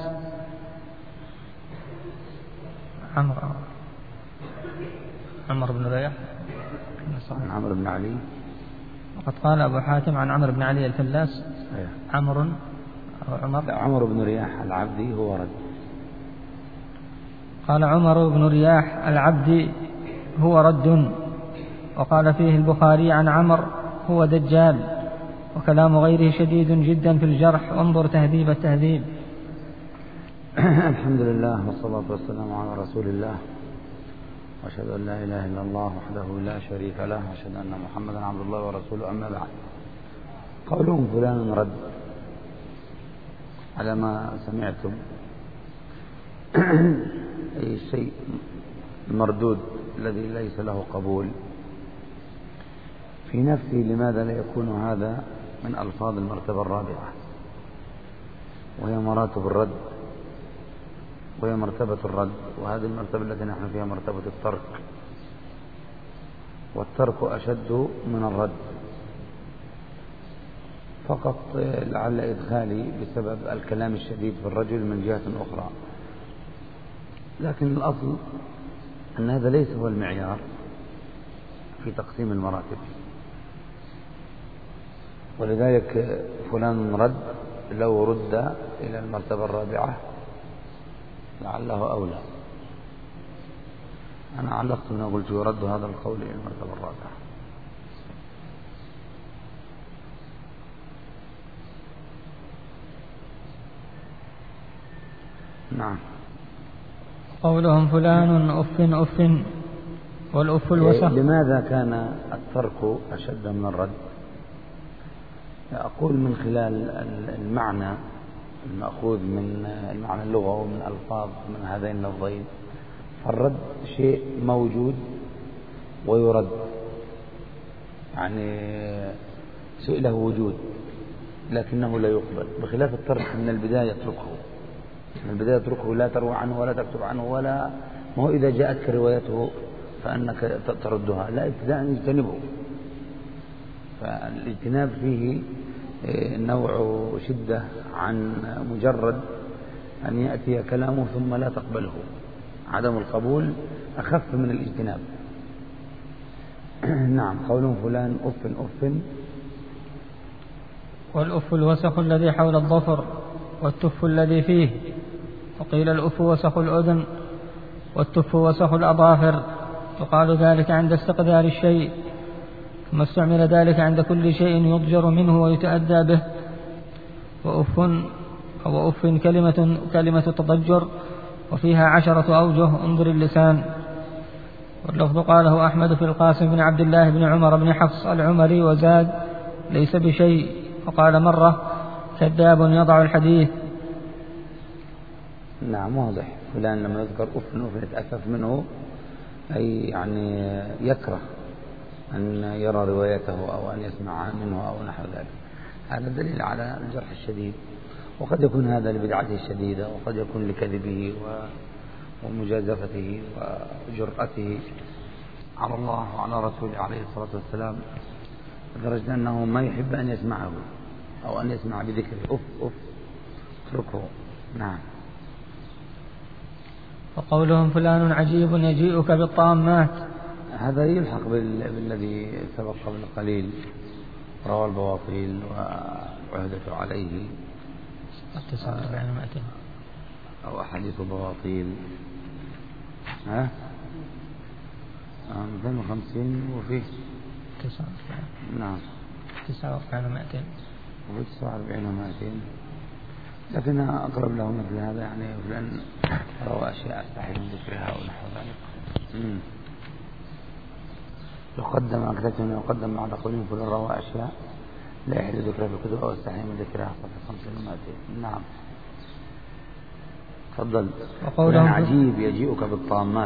عمرو عمرو بن ريح عمرو بن علي وقد قال أبو حاتم عن عمرو بن علي الفلاس عمرو أو عمر عمر بن رياح العبدي هو رد. قال عمر بن رياح العبدي هو رد. وقال فيه البخاري عن عمر هو دجال. وكلام غيره شديد جدا في الجرح، وانظر تهذيب التهذيب. الحمد لله والصلاة والسلام على رسول الله، وأشهد أن لا إله إلا الله وحده لا شريك له، وأشهد أن محمدا عبد الله ورسوله. أما بعد، قولهم فلان رد على ما سمعتم أي شيء مردود الذي ليس له قبول في نفسه، لماذا لا يكون هذا من ألفاظ المرتبة الرابعة، وهي مراتب الرد، وهي مرتبة الرد. وهذه المرتبة التي نحن فيها مرتبة الترك، والترك أشد من الرد. فقط لعل إدخالي بسبب الكلام الشديد في الرجل من جهة أخرى، لكن الأصل أن هذا ليس هو المعيار في تقسيم المراتب. ولذلك فلان رد لو رد إلى المرتبة الرابعة لعله أولى. أنا علقت من قلت يرد هذا القول إلى المرتبة الرابعة. نعم. قولهم فلان أف أف والأف الوسخ. لماذا كان الترك أشد من الرد؟ أقول من خلال المعنى المأخوذ من المعنى اللغوي ومن ألفاظ من هذين اللفظين. فالرد شيء موجود ويرد، يعني شيء له وجود لكنه لا يقبل، بخلاف الترك من البداية يتركه، من البداية يتركه، لا تروى عنه ولا تكتب عنه، ولا ما هو إذا جاءتك روايته فأنك تردها، لا، ابتداء يجتنبه. فالاجتناب فيه نوع شدة عن مجرد أن يأتي كلامه ثم لا تقبله. عدم القبول أخف من الاجتناب. نعم. قولهم فلان أف أف والأف الوسخ الذي حول الظفر والتف الذي فيه. وقيل الأف وسخ الأذن والتف وسخ الأظافر. يقال ذلك عند استقذار الشيء، ثم استعمل ذلك عند كل شيء يضجر منه ويتأذى به. وأف أو أف كلمة كلمة تضجر، وفيها عشرة أوجه، انظر اللسان. واللفظ قاله أحمد في القاسم بن عبد الله بن عمر بن حفص العمري، وزاد ليس بشيء. وقال مرة كذاب يضع الحديث. نعم، واضح. فلان لما يذكر أف أف يتأسف منه، أي يعني يكره أن يرى روايته أو أن يسمع منه أو نحو ذلك. هذا دليل على الجرح الشديد، وقد يكون هذا لبدعته الشديدة، وقد يكون لكذبه ومجازفته وجرأته على الله وعلى رسوله عليه الصلاة والسلام، لدرجة أنه ما يحب أن يسمعه أو أن يسمع بذكره. أف أف اتركه. نعم. وقولهم فلان عجيب يجيئك بالطامات، هذا يلحق بالذي سبق قبل قليل، روى البواطيل والعهدة عليه أو أحاديث بواطيل. ها مئتين وخمسين وفيه تسعة وأربعين. نعم، تسعة وأربعين ومئتين وفيه تسعة وأربعين ومئتين، لكنها أقرب له مثل هذا، يعني فلان روى أشياء أستحي من ذكرها ونحو ذلك. مم. يقدم أكثر من يقدم بعد قولهم فلان روى أشياء لا يحل ذكرها في الكتب أو أستحي من ذكرها صفحة خمسين ومئتين. نعم. تفضل. فلان عجيب يجيئك بالطامات.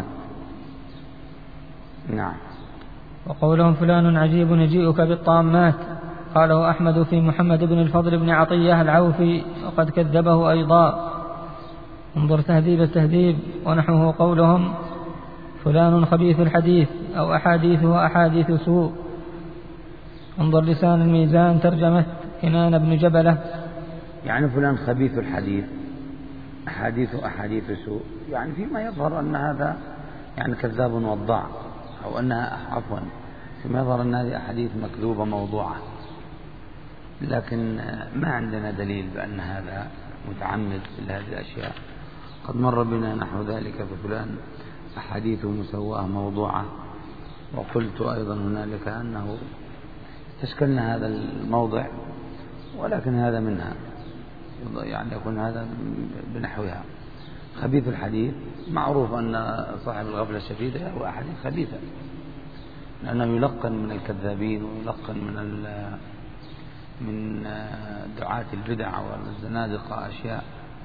نعم. وقولهم فلان عجيب يجيئك بالطامات قاله أحمد في محمد بن الفضل بن عطية العوفي، وقد كذبه أيضا، انظر تهذيب التهذيب. ونحوه قولهم فلان خبيث الحديث أو أحاديثه أحاديث سوء، انظر لسان الميزان ترجمة كنان بن جبلة. يعني فلان خبيث الحديث أحاديث أحاديث سوء، يعني فيما يظهر أن هذا يعني كذاب وضاع، أو أنها عفوا فيما يظهر أن هذه أحاديث مكذوبة موضوعة، لكن ما عندنا دليل بأن هذا متعمد لهذه الأشياء. قد مر بنا نحو ذلك ففلان أحاديث مسواه موضوعة، وقلت أيضا هنالك أنه استشكلنا هذا الموضع، ولكن هذا منها، يعني يكون هذا بنحوها. خبيث الحديث معروف أن صاحب الغفلة الشديدة يروي أحاديث خبيثة، لأنه يلقن من الكذابين ويلقن من من دعاة البدع والزنادقة أشياء.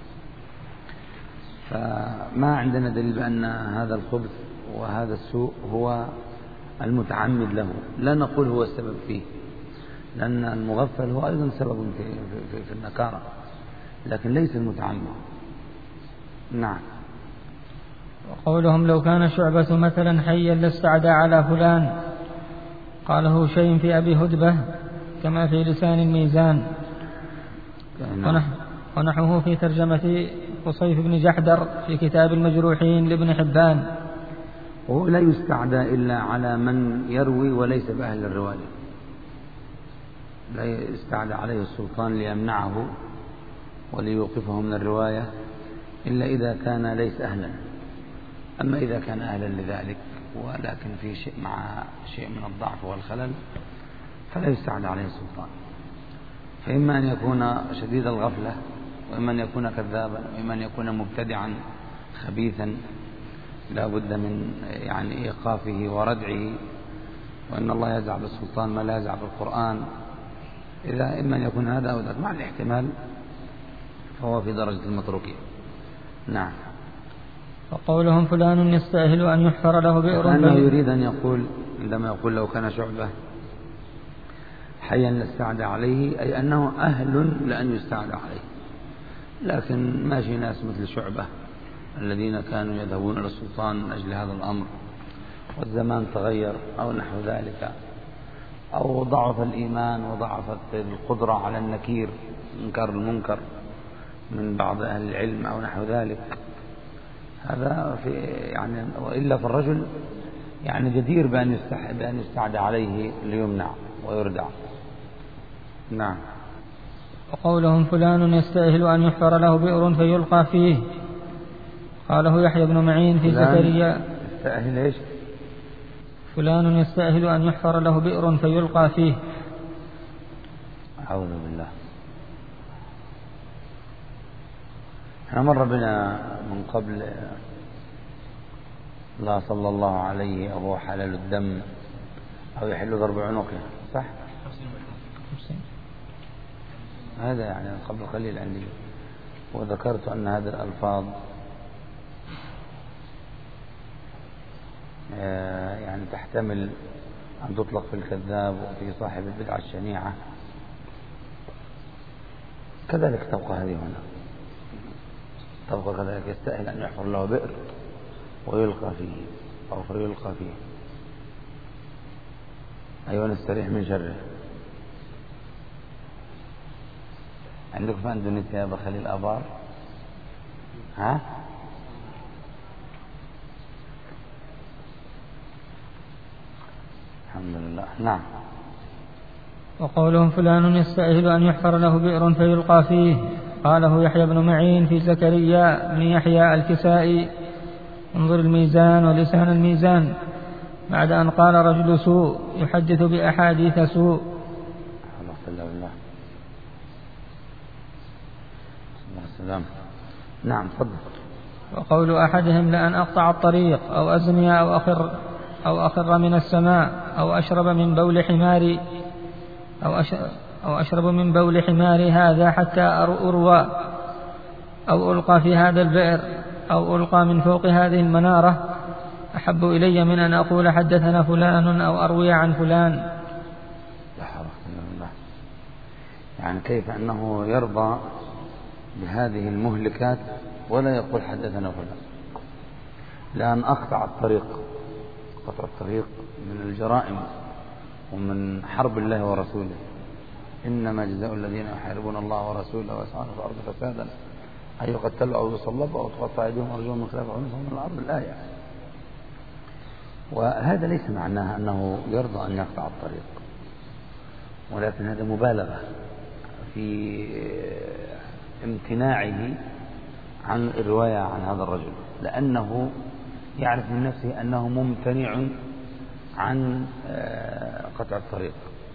فما عندنا دليل بأن هذا الخبث وهذا السوء هو المتعمد له، لا نقول هو السبب فيه، لأن المغفل هو أيضا سبب في, في, في النكارة، لكن ليس المتعمد. نعم. وقولهم لو كان شعبة مثلا حيا لاستعدى على فلان، قاله شيء في أبي هدبة كما في لسان الميزان، ونحوه في ترجمة قصيف بن جحدر في كتاب المجروحين لابن حبان. وهو لا يستعدى إلا على من يروي وليس بأهل الرواية، لا يستعدى عليه السلطان ليمنعه وليوقفه من الرواية إلا إذا كان ليس أهلا. أما إذا كان أهلا لذلك ولكن في شيء مع شيء من الضعف والخلل فلا يستعدى عليه السلطان. فإما أن يكون شديد الغفلة، وإما أن يكون كذابا، وإما أن يكون مبتدعا خبيثا لا بد من يعني إيقافه وردعه، وأن الله يزع بالسلطان ما لا يزع بالقرآن. إذا إما أن يكون هذا أو ذاك مع الاحتمال فهو في درجة المتروكين. نعم. وقولهم فلان يستأهل أن يحفر له بئر، فأنه يريد أن يقول عندما يقول لو كان شعبة حيا لاستعدى عليه، أي أنه أهل لأن يستعدى عليه. لكن ماشي ناس مثل شعبة الذين كانوا يذهبون إلى السلطان من أجل هذا الأمر، والزمان تغير أو نحو ذلك، أو ضعف الإيمان وضعفت القدرة على النكير إنكار المنكر من بعض أهل العلم أو نحو ذلك. هذا في يعني، وإلا فالرجل يعني جدير بأن بأن يستعدى عليه ليمنع ويردع. نعم. وقولهم فلان يستأهل أن يحفر له بئر فيلقى فيه، قاله يحيى بن معين في زكريا. يستأهل إيش؟ فلان يستأهل أن يحفر له بئر فيلقى فيه. أعوذ بالله. احنا مر بنا من قبل لا صلى الله عليه أبو حلال الدم أو يحل ضرب عنقه، صح؟ هذا يعني قبل قليل عندي، وذكرت أن هذه الألفاظ يعني تحتمل أن تطلق في الكذاب وفي صاحب البدعة الشنيعة، كذلك تبقى هذه هنا، تبقى كذلك يستأهل أن يحفر له بئر ويلقى فيه أو فيلقى فيه، أيوة نستريح من شره. عندك في أندونيسيا يا بخليل آبار؟ ها؟ الحمد لله. نعم. وقولهم فلان يستأهل أن يحفر له بئر فيلقى فيه، قاله يحيى بن معين في زكريا بن يحيى الكسائي، انظر الميزان ولسان الميزان، بعد أن قال رجل سوء يحدث بأحاديث سوء. السلام. نعم تفضل. وقول أحدهم لأن أقطع الطريق أو أزني أو أخر أو أخر من السماء أو أشرب من بول حماري أو أو أشرب من بول حماري هذا حتى أروى، أو ألقى في هذا البئر، أو ألقى من فوق هذه المنارة، أحب إلي من أن أقول حدثنا فلان أو أروي عن فلان. لا حول ولا قوة. يعني كيف أنه يرضى بهذه المهلكات ولا يقول حدثنا فلان؟ لأن أقطع الطريق، قطع الطريق من الجرائم ومن حرب الله ورسوله، إنما جزاء الذين يحاربون الله ورسوله ويسعون في الأرض فسادا أن يقتلوا أو يصلبوا أو تقطع أيديهم وأرجلهم من خلاف عنهم من الأرض، الآية. وهذا ليس معناه أنه يرضى أن يقطع الطريق، ولكن هذا مبالغة في امتناعه عن الرواية عن هذا الرجل، لأنه يعرف من نفسه أنه ممتنع عن قطع الطريق،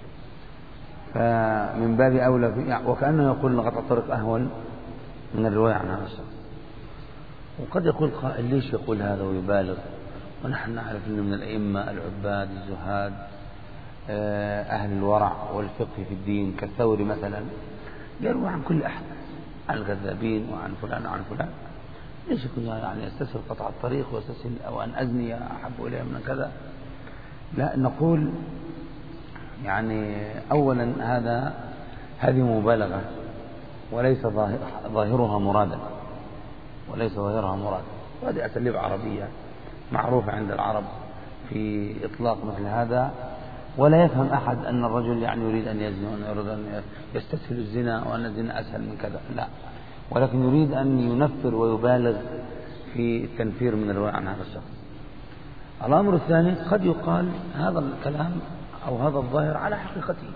فمن باب أولى، وكأنه يقول أن قطع الطريق أهون من الرواية عن هذا الشخص. وقد يقول قائل ليش يقول هذا ويبالغ، ونحن نعرف أنه من الأئمة العباد الزهاد أهل الورع والفقه في الدين كالثوري مثلا يروي عن كل أحد، عن الكذابين وعن فلان وعن فلان، ليش يكون يعني يستسهل قطع الطريق ويستسهل أو أن أزني أحب إليه من كذا؟ لا، نقول يعني أولا هذا هذه مبالغة وليس ظاهرها مرادا، وليس ظاهرها مرادا، وهذه أساليب عربية معروفة عند العرب في إطلاق مثل هذا، ولا يفهم أحد أن الرجل يعني يريد أن يزني وأن يريد أن يستسهل الزنا وأن الزنا أسهل من كذا، لا، ولكن يريد أن ينفر ويبالغ في التنفير من الرواية عن هذا الشخص. الأمر الثاني قد يقال هذا الكلام أو هذا الظاهر على حقيقته،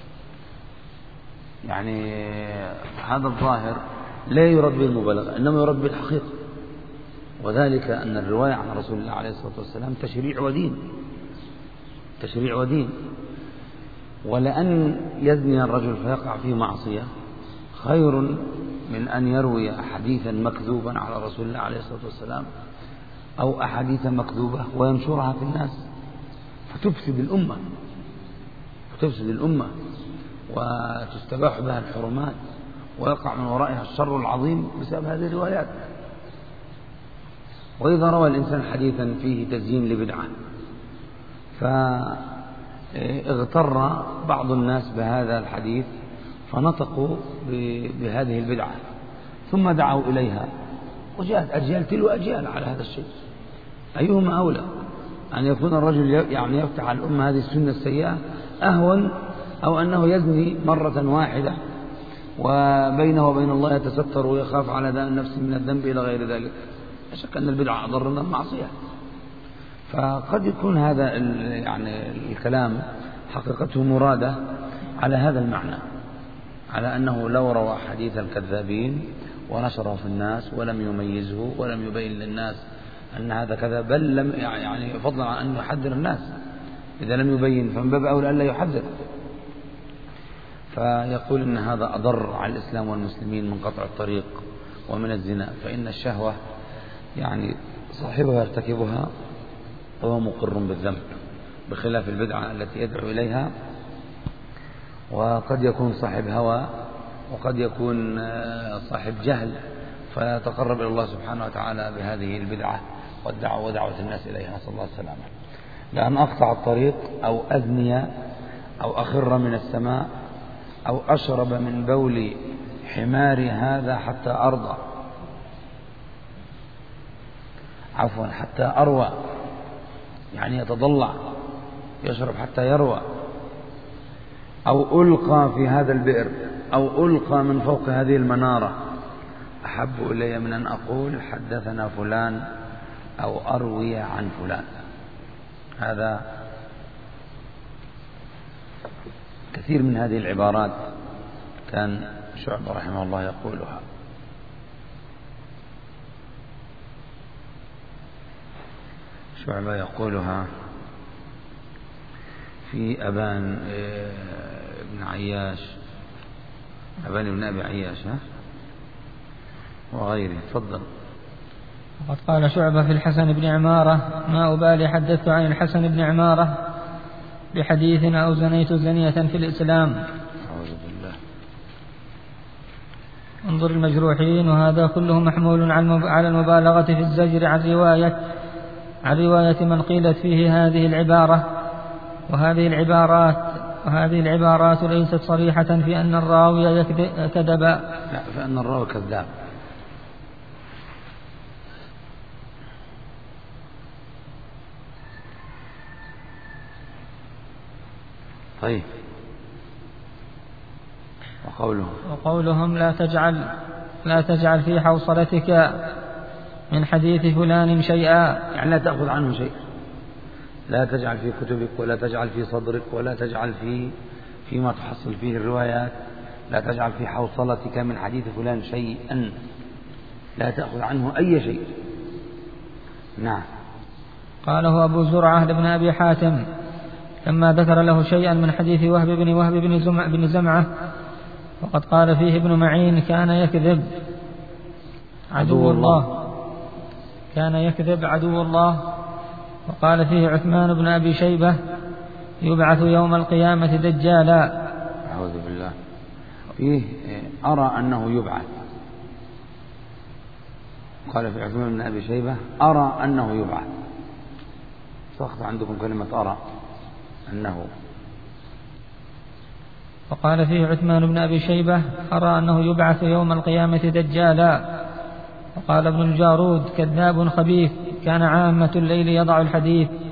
يعني هذا الظاهر لا يرد به المبالغة إنما يرد به الحقيقة، وذلك أن الرواية عن رسول الله عليه الصلاة والسلام تشريع ودين، تشريع ودين، ولأن يزني الرجل فيقع فيه معصية خير من أن يروي حديثا مكذوبا على رسول الله عليه الصلاة والسلام أو أحاديث مكذوبة وينشرها في الناس فتفسد الأمة، فتفسد الأمة وتستباح بها الحرمات ويقع من ورائها الشر العظيم بسبب هذه الروايات. وإذا روى الإنسان حديثا فيه تزيين لبدعة فاغتر بعض الناس بهذا الحديث فنطقوا بهذه البدعة ثم دعوا إليها، وجاءت أجيال تلو أجيال على هذا الشيء، أيهما أولى أن يكون الرجل يعني يفتح على الأمة هذه السنة السيئة أهون، أو أنه يزني مرة واحدة وبينه وبين الله يتستر ويخاف على داء النفس من الذنب إلى غير ذلك؟ لا شك أن البدعة أضر من المعصية. فقد يكون هذا يعني الكلام حقيقته مرادة على هذا المعنى، على أنه لو روى حديث الكذابين ونشره في الناس ولم يميزه ولم يبين للناس أن هذا كذا، بل لم يعني فضلا عن أن يحذر الناس، إذا لم يبين فمن باب أولى ألا يحذر، فيقول إن هذا أضر على الإسلام والمسلمين من قطع الطريق ومن الزنا، فإن الشهوة يعني صاحبها يرتكبها وهو مقر بالذنب، بخلاف البدعة التي يدعو إليها. وقد يكون صاحب هوى وقد يكون صاحب جهل فيتقرب إلى الله سبحانه وتعالى بهذه البدعة والدعوة ودعوة الناس إليها، نسأل الله السلامة. لأن أقطع الطريق أو أذني أو أخر من السماء أو أشرب من بول حمار هذا حتى أرضى، عفوا حتى أروى، يعني يتضلع يشرب حتى يروى، أو ألقى في هذا البئر أو ألقى من فوق هذه المنارة، أحب إلي من أن أقول حدثنا فلان أو أروي عن فلان. هذا كثير من هذه العبارات كان شعبة رحمه الله يقولها. شعبة يقولها في أبان بن عياش، أبان بن أبي عياش وغيره. تفضل. وقد قال شعبة في الحسن بن عمارة: ما أبالي حدثت عن الحسن بن عمارة بحديث أو زنيت زنية في الإسلام. أعوذ بالله. انظر المجروحين، وهذا كله محمول على المبالغة في الزجر عن رواية عن رواية من قيلت فيه هذه العبارة، وهذه العبارات وهذه العبارات ليست صريحة في أن الراوي كذب، لا، في أن الراوي كذاب. طيب. وقولهم وقولهم لا تجعل لا تجعل في حوصلتك من حديث فلان شيئا، يعني لا تأخذ عنه شيء، لا تجعل في كتبك ولا تجعل في صدرك ولا تجعل في فيما تحصل فيه الروايات، لا تجعل في حوصلتك من حديث فلان شيئا، لا تأخذ عنه أي شيء. نعم. قاله أبو زرعة لابن أبي حاتم لما ذكر له شيئا من حديث وهب بن وهب بن, زمع بن زمعة، وقد قال فيه ابن معين كان يكذب عدو الله، كان يكذب عدو الله. وقال فيه عثمان بن أبي شيبة يبعث يوم القيامة دجالا. أعوذ بالله. فيه أرى أنه يبعث، قال في عثمان بن أبي شيبة أرى أنه يبعث، سقط عندكم كلمة أرى أنه. وقال فيه عثمان بن أبي شيبة أرى أنه يبعث يوم القيامة دجالا. وقال ابن الجارود كذاب خبيث كان عامة الليل يضع الحديث